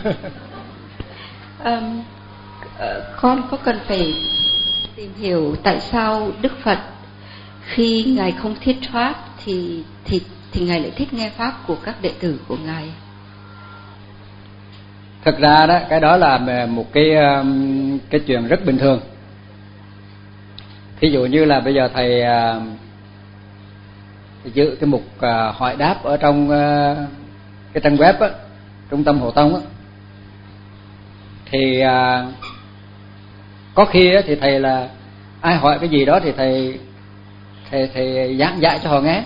um, con có cần phải tìm hiểu tại sao Đức Phật khi ngài không thiết thoát thì thì thì ngài lại thích nghe pháp của các đệ tử của ngài? Thật ra đó, cái đó là một cái cái chuyện rất bình thường. Thí dụ như là bây giờ thầy, thầy giữ cái mục hỏi đáp ở trong cái trang web á, Trung tâm Hộ Tông á, thì có khi á, thì thầy là ai hỏi cái gì đó thì thầy thầy thầy giảng dạy cho họ nghe.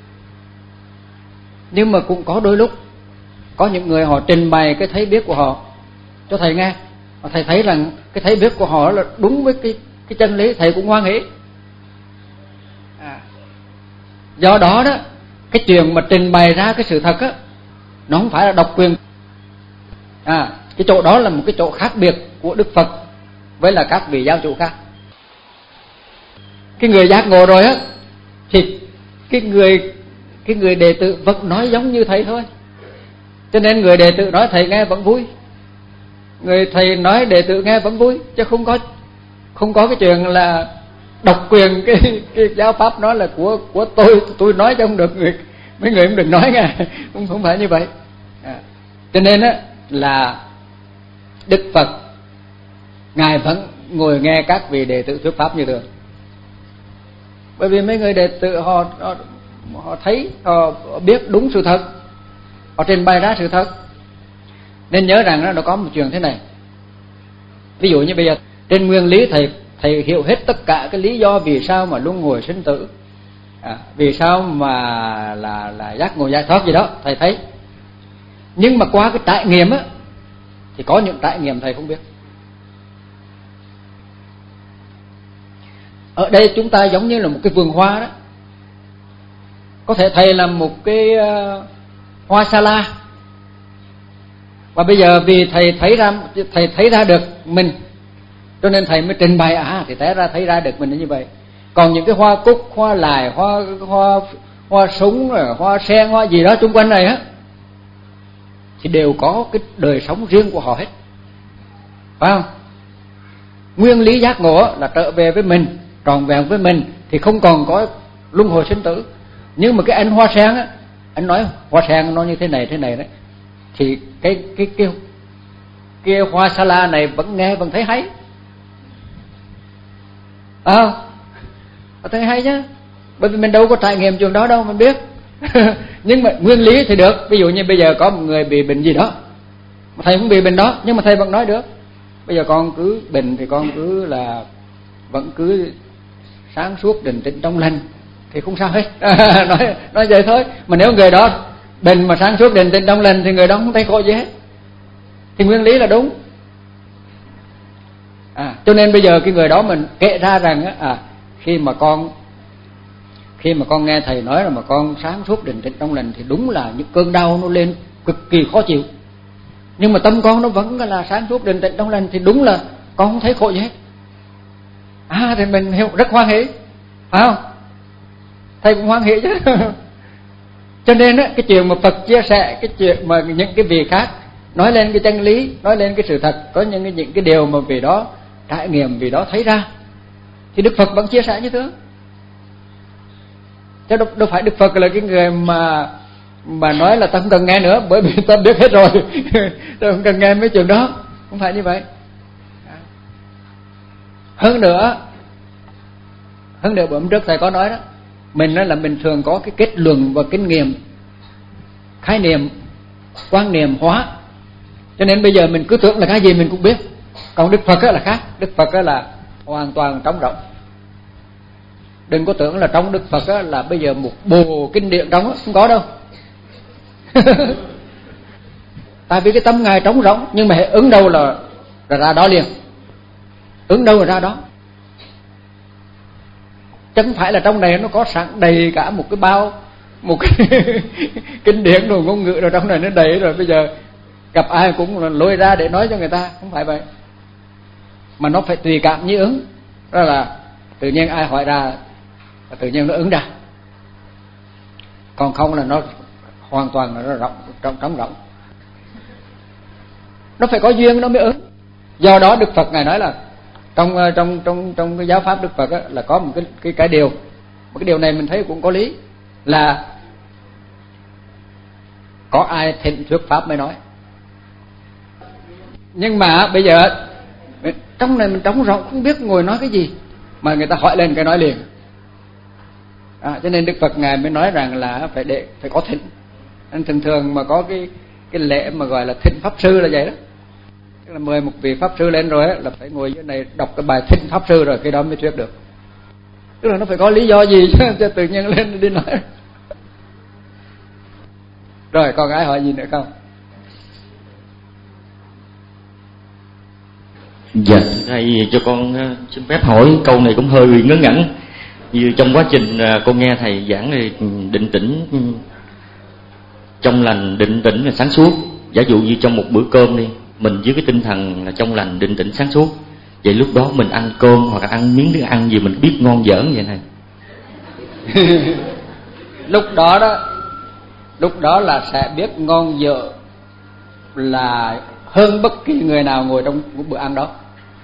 Nhưng mà cũng có đôi lúc có những người họ trình bày cái thấy biết của họ cho thầy nghe, và thầy thấy rằng cái thấy biết của họ là đúng với cái cái chân lý, thầy cũng hoan hỷ. À, do đó đó, cái chuyện mà trình bày ra cái sự thật á, nó không phải là độc quyền. À, cái chỗ đó là một cái chỗ khác biệt của Đức Phật với là các vị giáo chủ khác. Cái người giác ngộ rồi á, thì cái người cái người đệ tử vẫn nói giống như thầy thôi, cho nên người đệ tử nói thầy nghe vẫn vui, người thầy nói đệ tử nghe vẫn vui, chứ không có không có cái chuyện là độc quyền cái cái giáo pháp nói là của của tôi tôi nói cho không được, người mấy người cũng đừng nói nghe, không không phải như vậy. À, cho nên á là Đức Phật ngài vẫn ngồi nghe các vị đệ tử thuyết pháp như thường, bởi vì mấy người đệ tử họ họ, họ thấy, họ biết đúng sự thật, họ trình bày ra sự thật. Nên nhớ rằng nó có một chuyện thế này. Ví dụ như bây giờ trên nguyên lý thầy thầy hiểu hết tất cả cái lý do vì sao mà luân hồi sinh tử, à, vì sao mà là là giác ngộ giải thoát gì đó thầy thấy. Nhưng mà qua cái trải nghiệm á, thì có những trải nghiệm thầy không biết. Ở đây chúng ta giống như là một cái vườn hoa đó. Có thể thầy là một cái uh, hoa sa la, và bây giờ vì thầy thấy ra thầy thấy ra được mình, cho nên thầy mới trình bày, à thì té ra thấy ra được mình như vậy. Còn những cái hoa cúc, hoa lài, hoa hoa hoa súng, hoa sen, hoa gì đó xung quanh này á, thì đều có cái đời sống riêng của họ hết, phải không? nguyên lý giác ngộ là trở về với mình, trọn vẹn với mình, thì không còn có luân hồi sinh tử. Nhưng mà cái anh hoa sen á, anh nói hoa sen nó như thế này thế này đấy, thì cái cái cái cái hoa sa la này vẫn nghe vẫn thấy hay, à, thấy hay chứ, bởi vì mình đâu có trải nghiệm chuyện đó đâu mình biết. Nhưng mà nguyên lý thì được. Ví dụ như bây giờ có một người bị bệnh gì đó, thầy cũng bị bệnh đó, nhưng mà thầy vẫn nói được bây giờ con cứ bệnh thì con cứ là vẫn cứ sáng suốt định tĩnh trong lành thì không sao hết. nói nói vậy thôi. Mà nếu người đó bệnh mà sáng suốt định tĩnh trong lành thì người đó không thấy khổ gì hết, thì nguyên lý là đúng. À, cho nên bây giờ cái người đó mình kể ra rằng á, à, khi mà con khi mà con nghe thầy nói là mà con sáng suốt định tĩnh trong lành thì đúng là những cơn đau nó lên cực kỳ khó chịu, nhưng mà tâm con nó vẫn là sáng suốt định tĩnh trong lành thì đúng là con không thấy khổ gì hết. À, thì mình hiểu rất hoan hỷ, phải không? Thầy cũng hoan hỷ chứ. Cho nên á, cái chuyện mà Phật chia sẻ cái chuyện mà những cái vị khác nói lên cái chân lý, nói lên cái sự thật, có những cái những cái điều mà vì đó trải nghiệm, vì đó thấy ra, thì Đức Phật vẫn chia sẻ như thế. Chứ đâu, đâu phải Đức Phật là cái người mà mà nói là ta không cần nghe nữa, bởi vì ta biết hết rồi. Ta không cần nghe mấy chuyện đó, không phải như vậy. Hơn nữa, hơn nữa bữa hôm trước thầy có nói đó, mình nói là mình thường có cái kết luận và kinh nghiệm, khái niệm, quan niệm hóa, cho nên bây giờ mình cứ tưởng là cái gì mình cũng biết. Còn Đức Phật là khác. Đức Phật là hoàn toàn trống rỗng. Đừng có tưởng là trong Đức Phật là bây giờ một bộ kinh điển trống, không có đâu. Tại vì cái tâm Ngài trống rỗng, nhưng mà ứng đâu là, là ra đó liền, ứng đâu là ra đó. Chứ không phải là trong này nó có sẵn đầy cả một cái bao, một cái kinh điển rồi ngôn ngữ rồi trong này nó đầy rồi, bây giờ gặp ai cũng lôi ra để nói cho người ta. Không phải vậy, mà nó phải tùy cảm như ứng. Đó là tự nhiên ai hỏi ra tự nhiên nó ứng ra, còn không là nó hoàn toàn là nó rộng, trống, trống rỗng. Nó phải có duyên nó mới ứng. Do đó Đức Phật Ngài nói là trong trong trong trong cái giáo pháp Đức Phật á, là có một cái cái cái điều, một cái điều này mình thấy cũng có lý, là có ai thịnh thuyết pháp mới nói. Nhưng mà bây giờ trong này mình trống rỗng không biết ngồi nói cái gì, mà người ta hỏi lên cái nói liền. À, cho nên Đức Phật Ngài mới nói rằng là phải để phải có thịnh. Nên thường thường mà có cái cái lễ mà gọi là thịnh pháp sư là vậy đó, tức là mời một vị pháp sư lên rồi ấy, là phải ngồi dưới này đọc cái bài thịnh pháp sư rồi cái đó mới thuyết được. Tức là nó phải có lý do gì chứ, cho tự nhiên lên đi nói. Rồi còn ai hỏi gì nữa không? Dạ, thầy cho con xin phép hỏi câu này cũng hơi ngớ ngẩn. Như trong quá trình con nghe thầy giảng thì định tĩnh trong lành, định tĩnh là sáng suốt. Giả dụ như trong một bữa cơm đi, mình với cái tinh thần là trong lành, định tĩnh, sáng suốt, vậy lúc đó mình ăn cơm hoặc là ăn miếng thứ ăn gì mình biết ngon dở vậy này. Lúc đó đó, lúc đó là sẽ biết ngon dở là hơn bất kỳ người nào ngồi trong bữa ăn đó.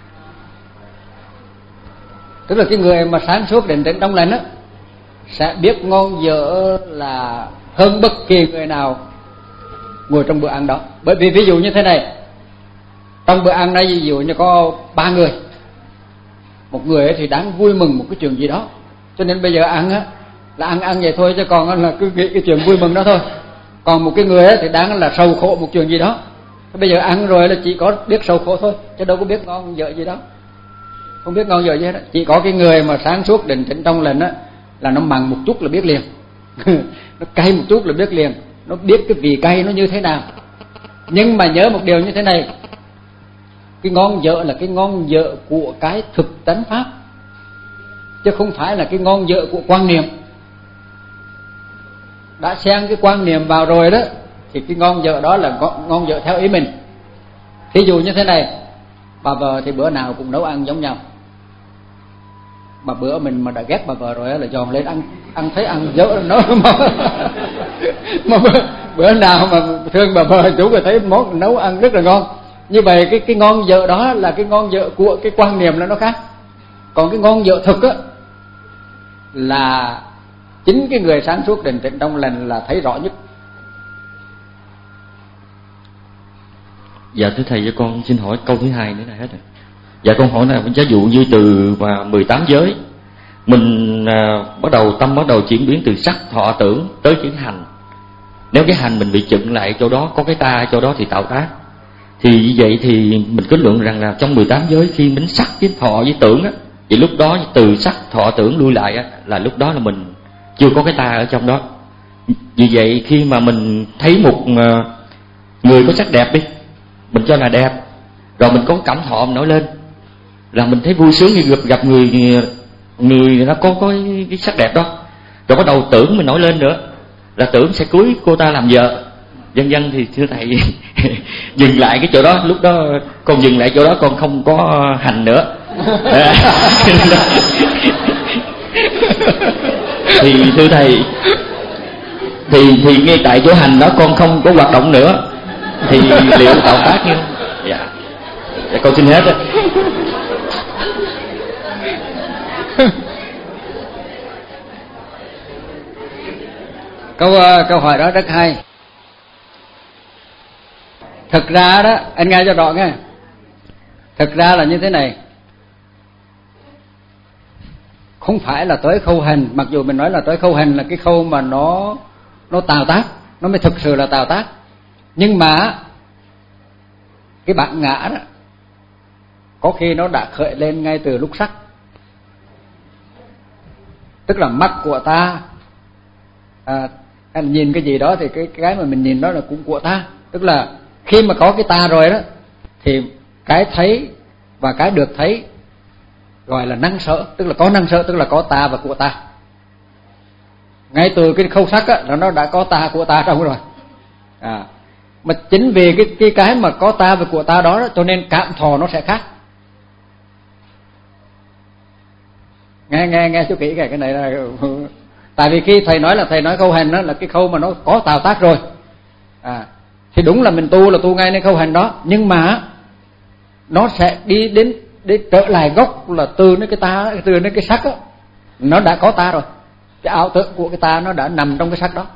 Tức là cái người mà sáng suốt định tĩnh trong lành á sẽ biết ngon dở là hơn bất kỳ người nào ngồi trong bữa ăn đó. Bởi vì ví dụ như thế này, trong bữa ăn này ví dụ như có ba người, một người thì đáng vui mừng một cái chuyện gì đó, cho nên bây giờ ăn á là ăn ăn vậy thôi, chứ còn là cứ nghĩ cái chuyện vui mừng đó thôi. Còn một cái người thì đáng là sầu khổ một chuyện gì đó, bây giờ ăn rồi là chỉ có biết sầu khổ thôi, chứ đâu có biết ngon dở gì đó, không biết ngon dở gì hết. Chỉ có cái người mà sáng suốt định tĩnh trong lành á là nó mặn một chút là biết liền. Nó cay một chút là biết liền, nó biết cái vị cay nó như thế nào. Nhưng mà nhớ một điều như thế này, cái ngon dở là cái ngon dở của cái thực tánh pháp, chứ không phải là cái ngon dở của quan niệm. Đã xen cái quan niệm vào rồi đó thì cái ngon dở đó là ngon dở theo ý mình. Thí dụ như thế này, bà vợ thì bữa nào cũng nấu ăn giống nhau, mà bữa mình mà đã ghét bà vợ rồi là dọn lên ăn, ăn thấy ăn dở nó mà, mà bữa, bữa nào mà thương bà vợ chú rồi thấy món nấu ăn rất là ngon, Như vậy cái cái ngon dở đó là cái ngon dở của cái quan niệm là nó khác. Còn cái ngon dở thực á là chính cái người sáng suốt định tĩnh trong lành là thấy rõ nhất. Dạ thưa thầy, cho con xin hỏi câu thứ hai nữa là hết rồi. Dạ con hỏi là ví dụ như từ mà mười tám giới mình à, bắt đầu tâm bắt đầu chuyển biến từ sắc thọ tưởng tới chữ hành. Nếu cái hành mình bị chững lại chỗ đó, có cái ta chỗ đó thì tạo tác. Thì như vậy thì mình kết luận rằng là trong mười tám giới khi mình sắc với thọ với tưởng á, thì lúc đó từ sắc thọ tưởng lui lại á, là lúc đó là mình chưa có cái ta ở trong đó. Vì vậy khi mà mình thấy một người có sắc đẹp đi, mình cho là đẹp, rồi mình có cảm thọ mình nổi lên, là mình thấy vui sướng khi gặp gặp người người nó có có cái sắc đẹp đó. Rồi bắt đầu tưởng mình nổi lên nữa, là tưởng sẽ cưới cô ta làm vợ. Vân vân. Thì thưa thầy dừng lại cái chỗ đó, lúc đó con dừng lại chỗ đó, con không có hành nữa. Thì thưa thầy, thì thì ngay tại chỗ hành đó con không có hoạt động nữa, thì liệu tạo tác như? Dạ, dạ con xin hết á. Câu câu hỏi đó rất hay. Thực ra đó, anh nghe cho rõ nghe. Thực ra là như thế này. Không phải là tới khâu hành, mặc dù mình nói là tới khâu hành là cái khâu mà nó nó tạo tác, nó mới thực sự là tạo tác. Nhưng mà cái bản ngã đó có khi nó đã khởi lên ngay từ lúc sắc. Tức là mắt của ta à, hay là nhìn cái gì đó thì cái cái mà mình nhìn đó là cũng của ta. Tức là khi mà có cái ta rồi đó thì cái thấy và cái được thấy gọi là năng sở, tức là có năng sở, tức là có ta và của ta. Ngay từ cái khâu sắc á là nó đã có ta của ta trong rồi. À, mà chính vì cái cái cái mà có ta và của ta đó, đó cho nên cảm thọ nó sẽ khác. Nghe nghe nghe chú kỹ cái cái này là tại vì khi thầy nói là thầy nói khâu hành đó là cái khâu mà nó có tạo tác rồi. À, thì đúng là mình tu là tu ngayในkhâu hành đó, nhưng mà nó sẽ đi đến để trở lại gốc là từ nơi cái ta, từ nơi cái sắc đó, nó đã có ta rồi. Cái ảo tưởng của cái ta nó đã nằm trong cái sắc đó.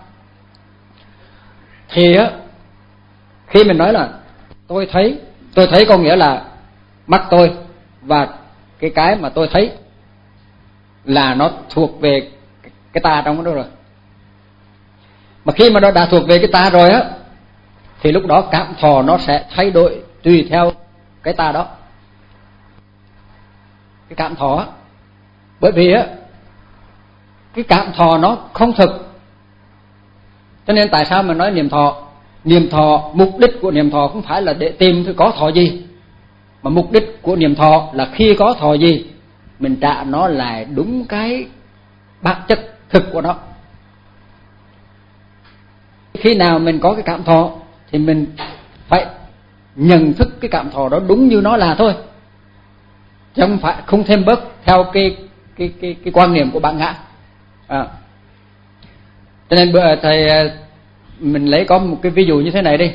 Thì á, khi mình nói là tôi thấy, tôi thấy có nghĩa là mắt tôi và cái cái mà tôi thấy là nó thuộc về cái ta trong đó rồi. Mà khi mà nó đã thuộc về cái ta rồi á, thì lúc đó cảm thọ nó sẽ thay đổi tùy theo cái ta đó, cái cảm thọ á. Bởi vì á cái cảm thọ nó không thực, cho nên tại sao mà nói niệm thọ? Niệm thọ, mục đích của niệm thọ không phải là để tìm thử có thọ gì, mà mục đích của niệm thọ là khi có thọ gì mình trả nó lại đúng cái bản chất thực của nó. Khi nào mình có cái cảm thọ thì mình phải nhận thức cái cảm thọ đó đúng như nó là thôi, chứ không phải không thêm bớt theo cái cái cái cái quan niệm của bản ngã. À, cho nên bữa thầy mình lấy có một cái ví dụ như thế này đi,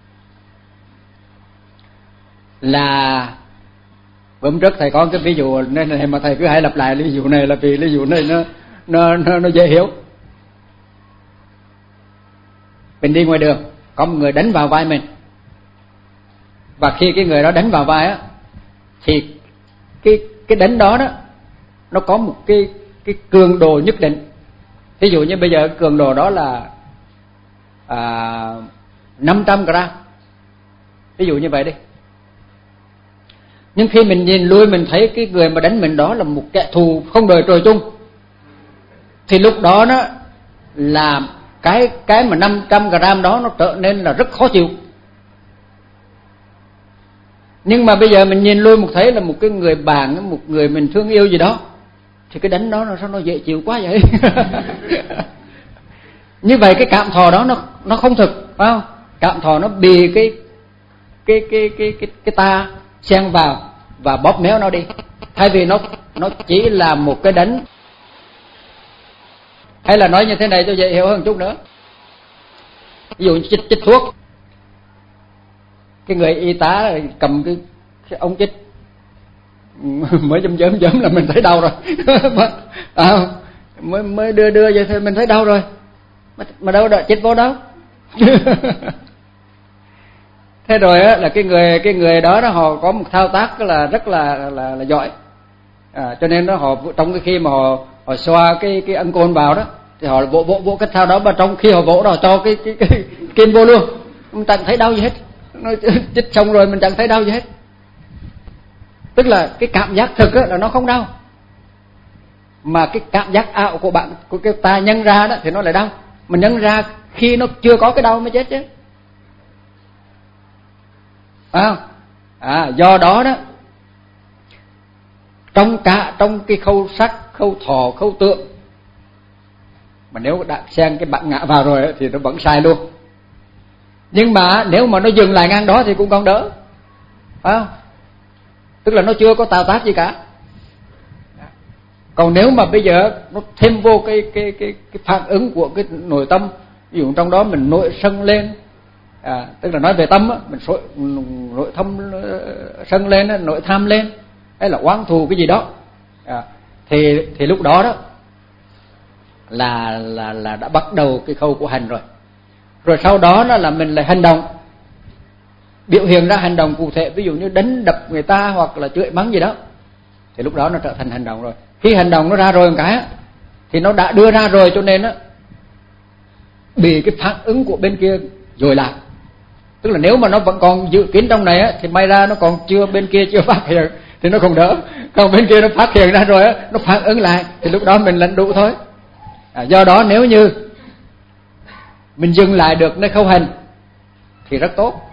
là hôm trước thầy có cái ví dụ nên này mà thầy cứ hay lặp lại ví dụ này là vì ví dụ này nó nó nó, nó dễ hiểu. Mình đi ngoài đường có một người đánh vào vai mình, và khi cái người đó đánh vào vai á thì cái cái đánh đó đó nó có một cái cái cường độ nhất định. Ví dụ như bây giờ cường độ đó là à, năm trăm gram, ví dụ như vậy đi. Nhưng khi mình nhìn lui mình thấy cái người mà đánh mình đó là một kẻ thù không đời trời chung, thì lúc đó nó là cái cái mà năm trăm gram đó nó trở nên là rất khó chịu. Nhưng mà bây giờ mình nhìn lui một thấy là một cái người bạn, một người mình thương yêu gì đó, thì cái đánh đó nó sao nó dễ chịu quá vậy. Như vậy cái cảm thọ đó nó nó không thực, phải không? Cảm thọ nó bị cái cái cái cái cái cái ta xen vào và bóp méo nó đi, thay vì nó nó chỉ là một cái đánh. Hay là nói như thế này cho dễ hiểu hơn chút nữa. Ví dụ như chích, chích thuốc, cái người y tá cầm cái, cái ống chích mới chấm chấm chấm là mình thấy đau rồi. À, mới mới đưa đưa vậy thôi mình thấy đau rồi, mà, mà đâu đã chích vô đâu. Thế rồi á, là cái người cái người đó, đó họ có một thao tác là rất là là, là giỏi, à, cho nên đó họ trong cái khi mà họ họ xoa cái cái ân côn vào đó thì họ vỗ vỗ vỗ cái thao đó, mà trong khi họ vỗ đó cho cái cái cái kim vô luôn, mình chẳng thấy đau gì hết. Nó chích xong rồi mình chẳng thấy đau gì hết. Tức là cái cảm giác thực á, là nó không đau, mà cái cảm giác ảo của bạn, của cái ta nhân ra đó thì nó lại đau. Mình nhân ra khi nó chưa có cái đau mới chết chứ. À, à, do đó đó, trong cả trong cái khâu sắc, khâu thọ, khâu tượng, mà nếu đã xen cái bản ngã vào rồi thì nó vẫn sai luôn. Nhưng mà nếu mà nó dừng lại ngang đó thì cũng còn đỡ, phải không? Tức là nó chưa có tạo tác gì cả. Còn nếu mà bây giờ nó thêm vô cái cái cái cái phản ứng của cái nội tâm, ví dụ trong đó mình nội sân lên, à, tức là nói về tâm á, mình nội, nội thâm sân lên, nội tham lên, hay là oán thù cái gì đó, à, thì thì lúc đó đó là là là đã bắt đầu cái khâu của hành rồi. Rồi sau đó nó là mình lại hành động, biểu hiện ra hành động cụ thể, ví dụ như đánh đập người ta hoặc là chửi mắng gì đó, thì lúc đó nó trở thành hành động rồi. Khi hành động nó ra rồi một cái thì nó đã đưa ra rồi, cho nên á bị cái phản ứng của bên kia rồi lại. Tức là nếu mà nó vẫn còn dự kiến trong này á, thì may ra nó còn chưa, bên kia chưa phát hiện thì nó còn đỡ. Còn bên kia nó phát hiện ra rồi á, nó phản ứng lại thì lúc đó mình lãnh đủ thôi. À, do đó nếu như mình dừng lại được nơi khâu hành thì rất tốt.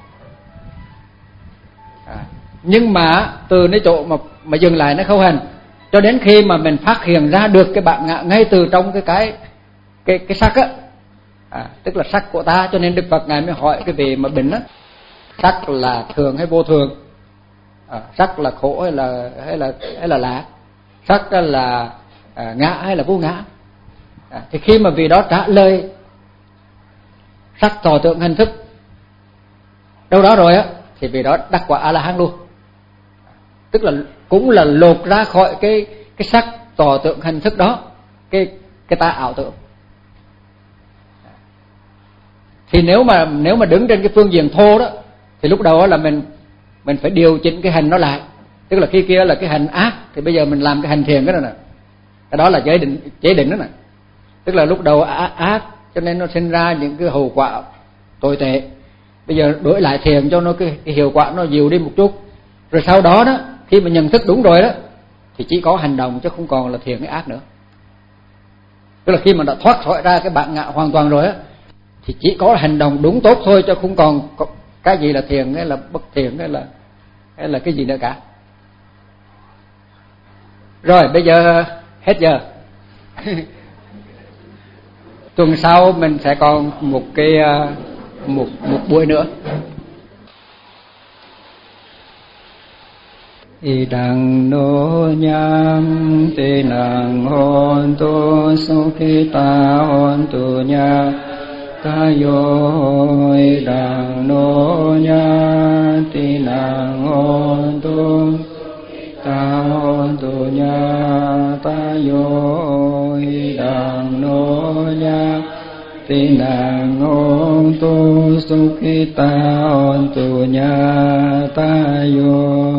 À, nhưng mà từ nơi chỗ mà mà dừng lại nơi khâu hành cho đến khi mà mình phát hiện ra được cái bản ngã ngay từ trong cái cái cái cái sắc á, à, tức là sắc của ta, cho nên Đức Phật ngài mới hỏi cái vị mà bệnh á, sắc là thường hay vô thường, à, sắc là khổ hay là hay là hay là lạc, sắc là à, ngã hay là vô ngã. À, thì khi mà vị đó trả lời sắc thọ tượng hành thức đâu đó rồi á, thì vị đó đắc quả A La Hán luôn. Tức là cũng là lột ra khỏi cái cái sắc thọ tượng hành thức đó, cái cái ta ảo tưởng. Thì nếu mà nếu mà đứng trên cái phương diện thô đó thì lúc đầu là mình mình phải điều chỉnh cái hành nó lại. Tức là khi kia là cái hành ác thì bây giờ mình làm cái hành thiện cái đó nè. Cái đó là chế định chế định đó nè. Tức là lúc đầu ác cho nên nó sinh ra những cái hậu quả tồi tệ. Bây giờ đổi lại thiện cho nó cái, cái hiệu quả nó dịu đi một chút. Rồi sau đó đó, khi mà nhận thức đúng rồi đó thì chỉ có hành động chứ không còn là thiện hay ác nữa. Tức là khi mà đã thoát khỏi ra cái bản ngã hoàn toàn rồi á thì chỉ có hành động đúng tốt thôi, chứ không còn cái gì là thiện hay là bất thiện hay là hay là cái gì nữa cả. Rồi bây giờ hết giờ. Tuần sau mình sẽ còn một cái một một buổi nữa. Idang no nham te nang hon tu sukhita hon tu nya tayo. Idang no nya te nang hon tu ta hon tu nya tayo. Idang no nya te nang hon tu sukhita hon tu nya tayo.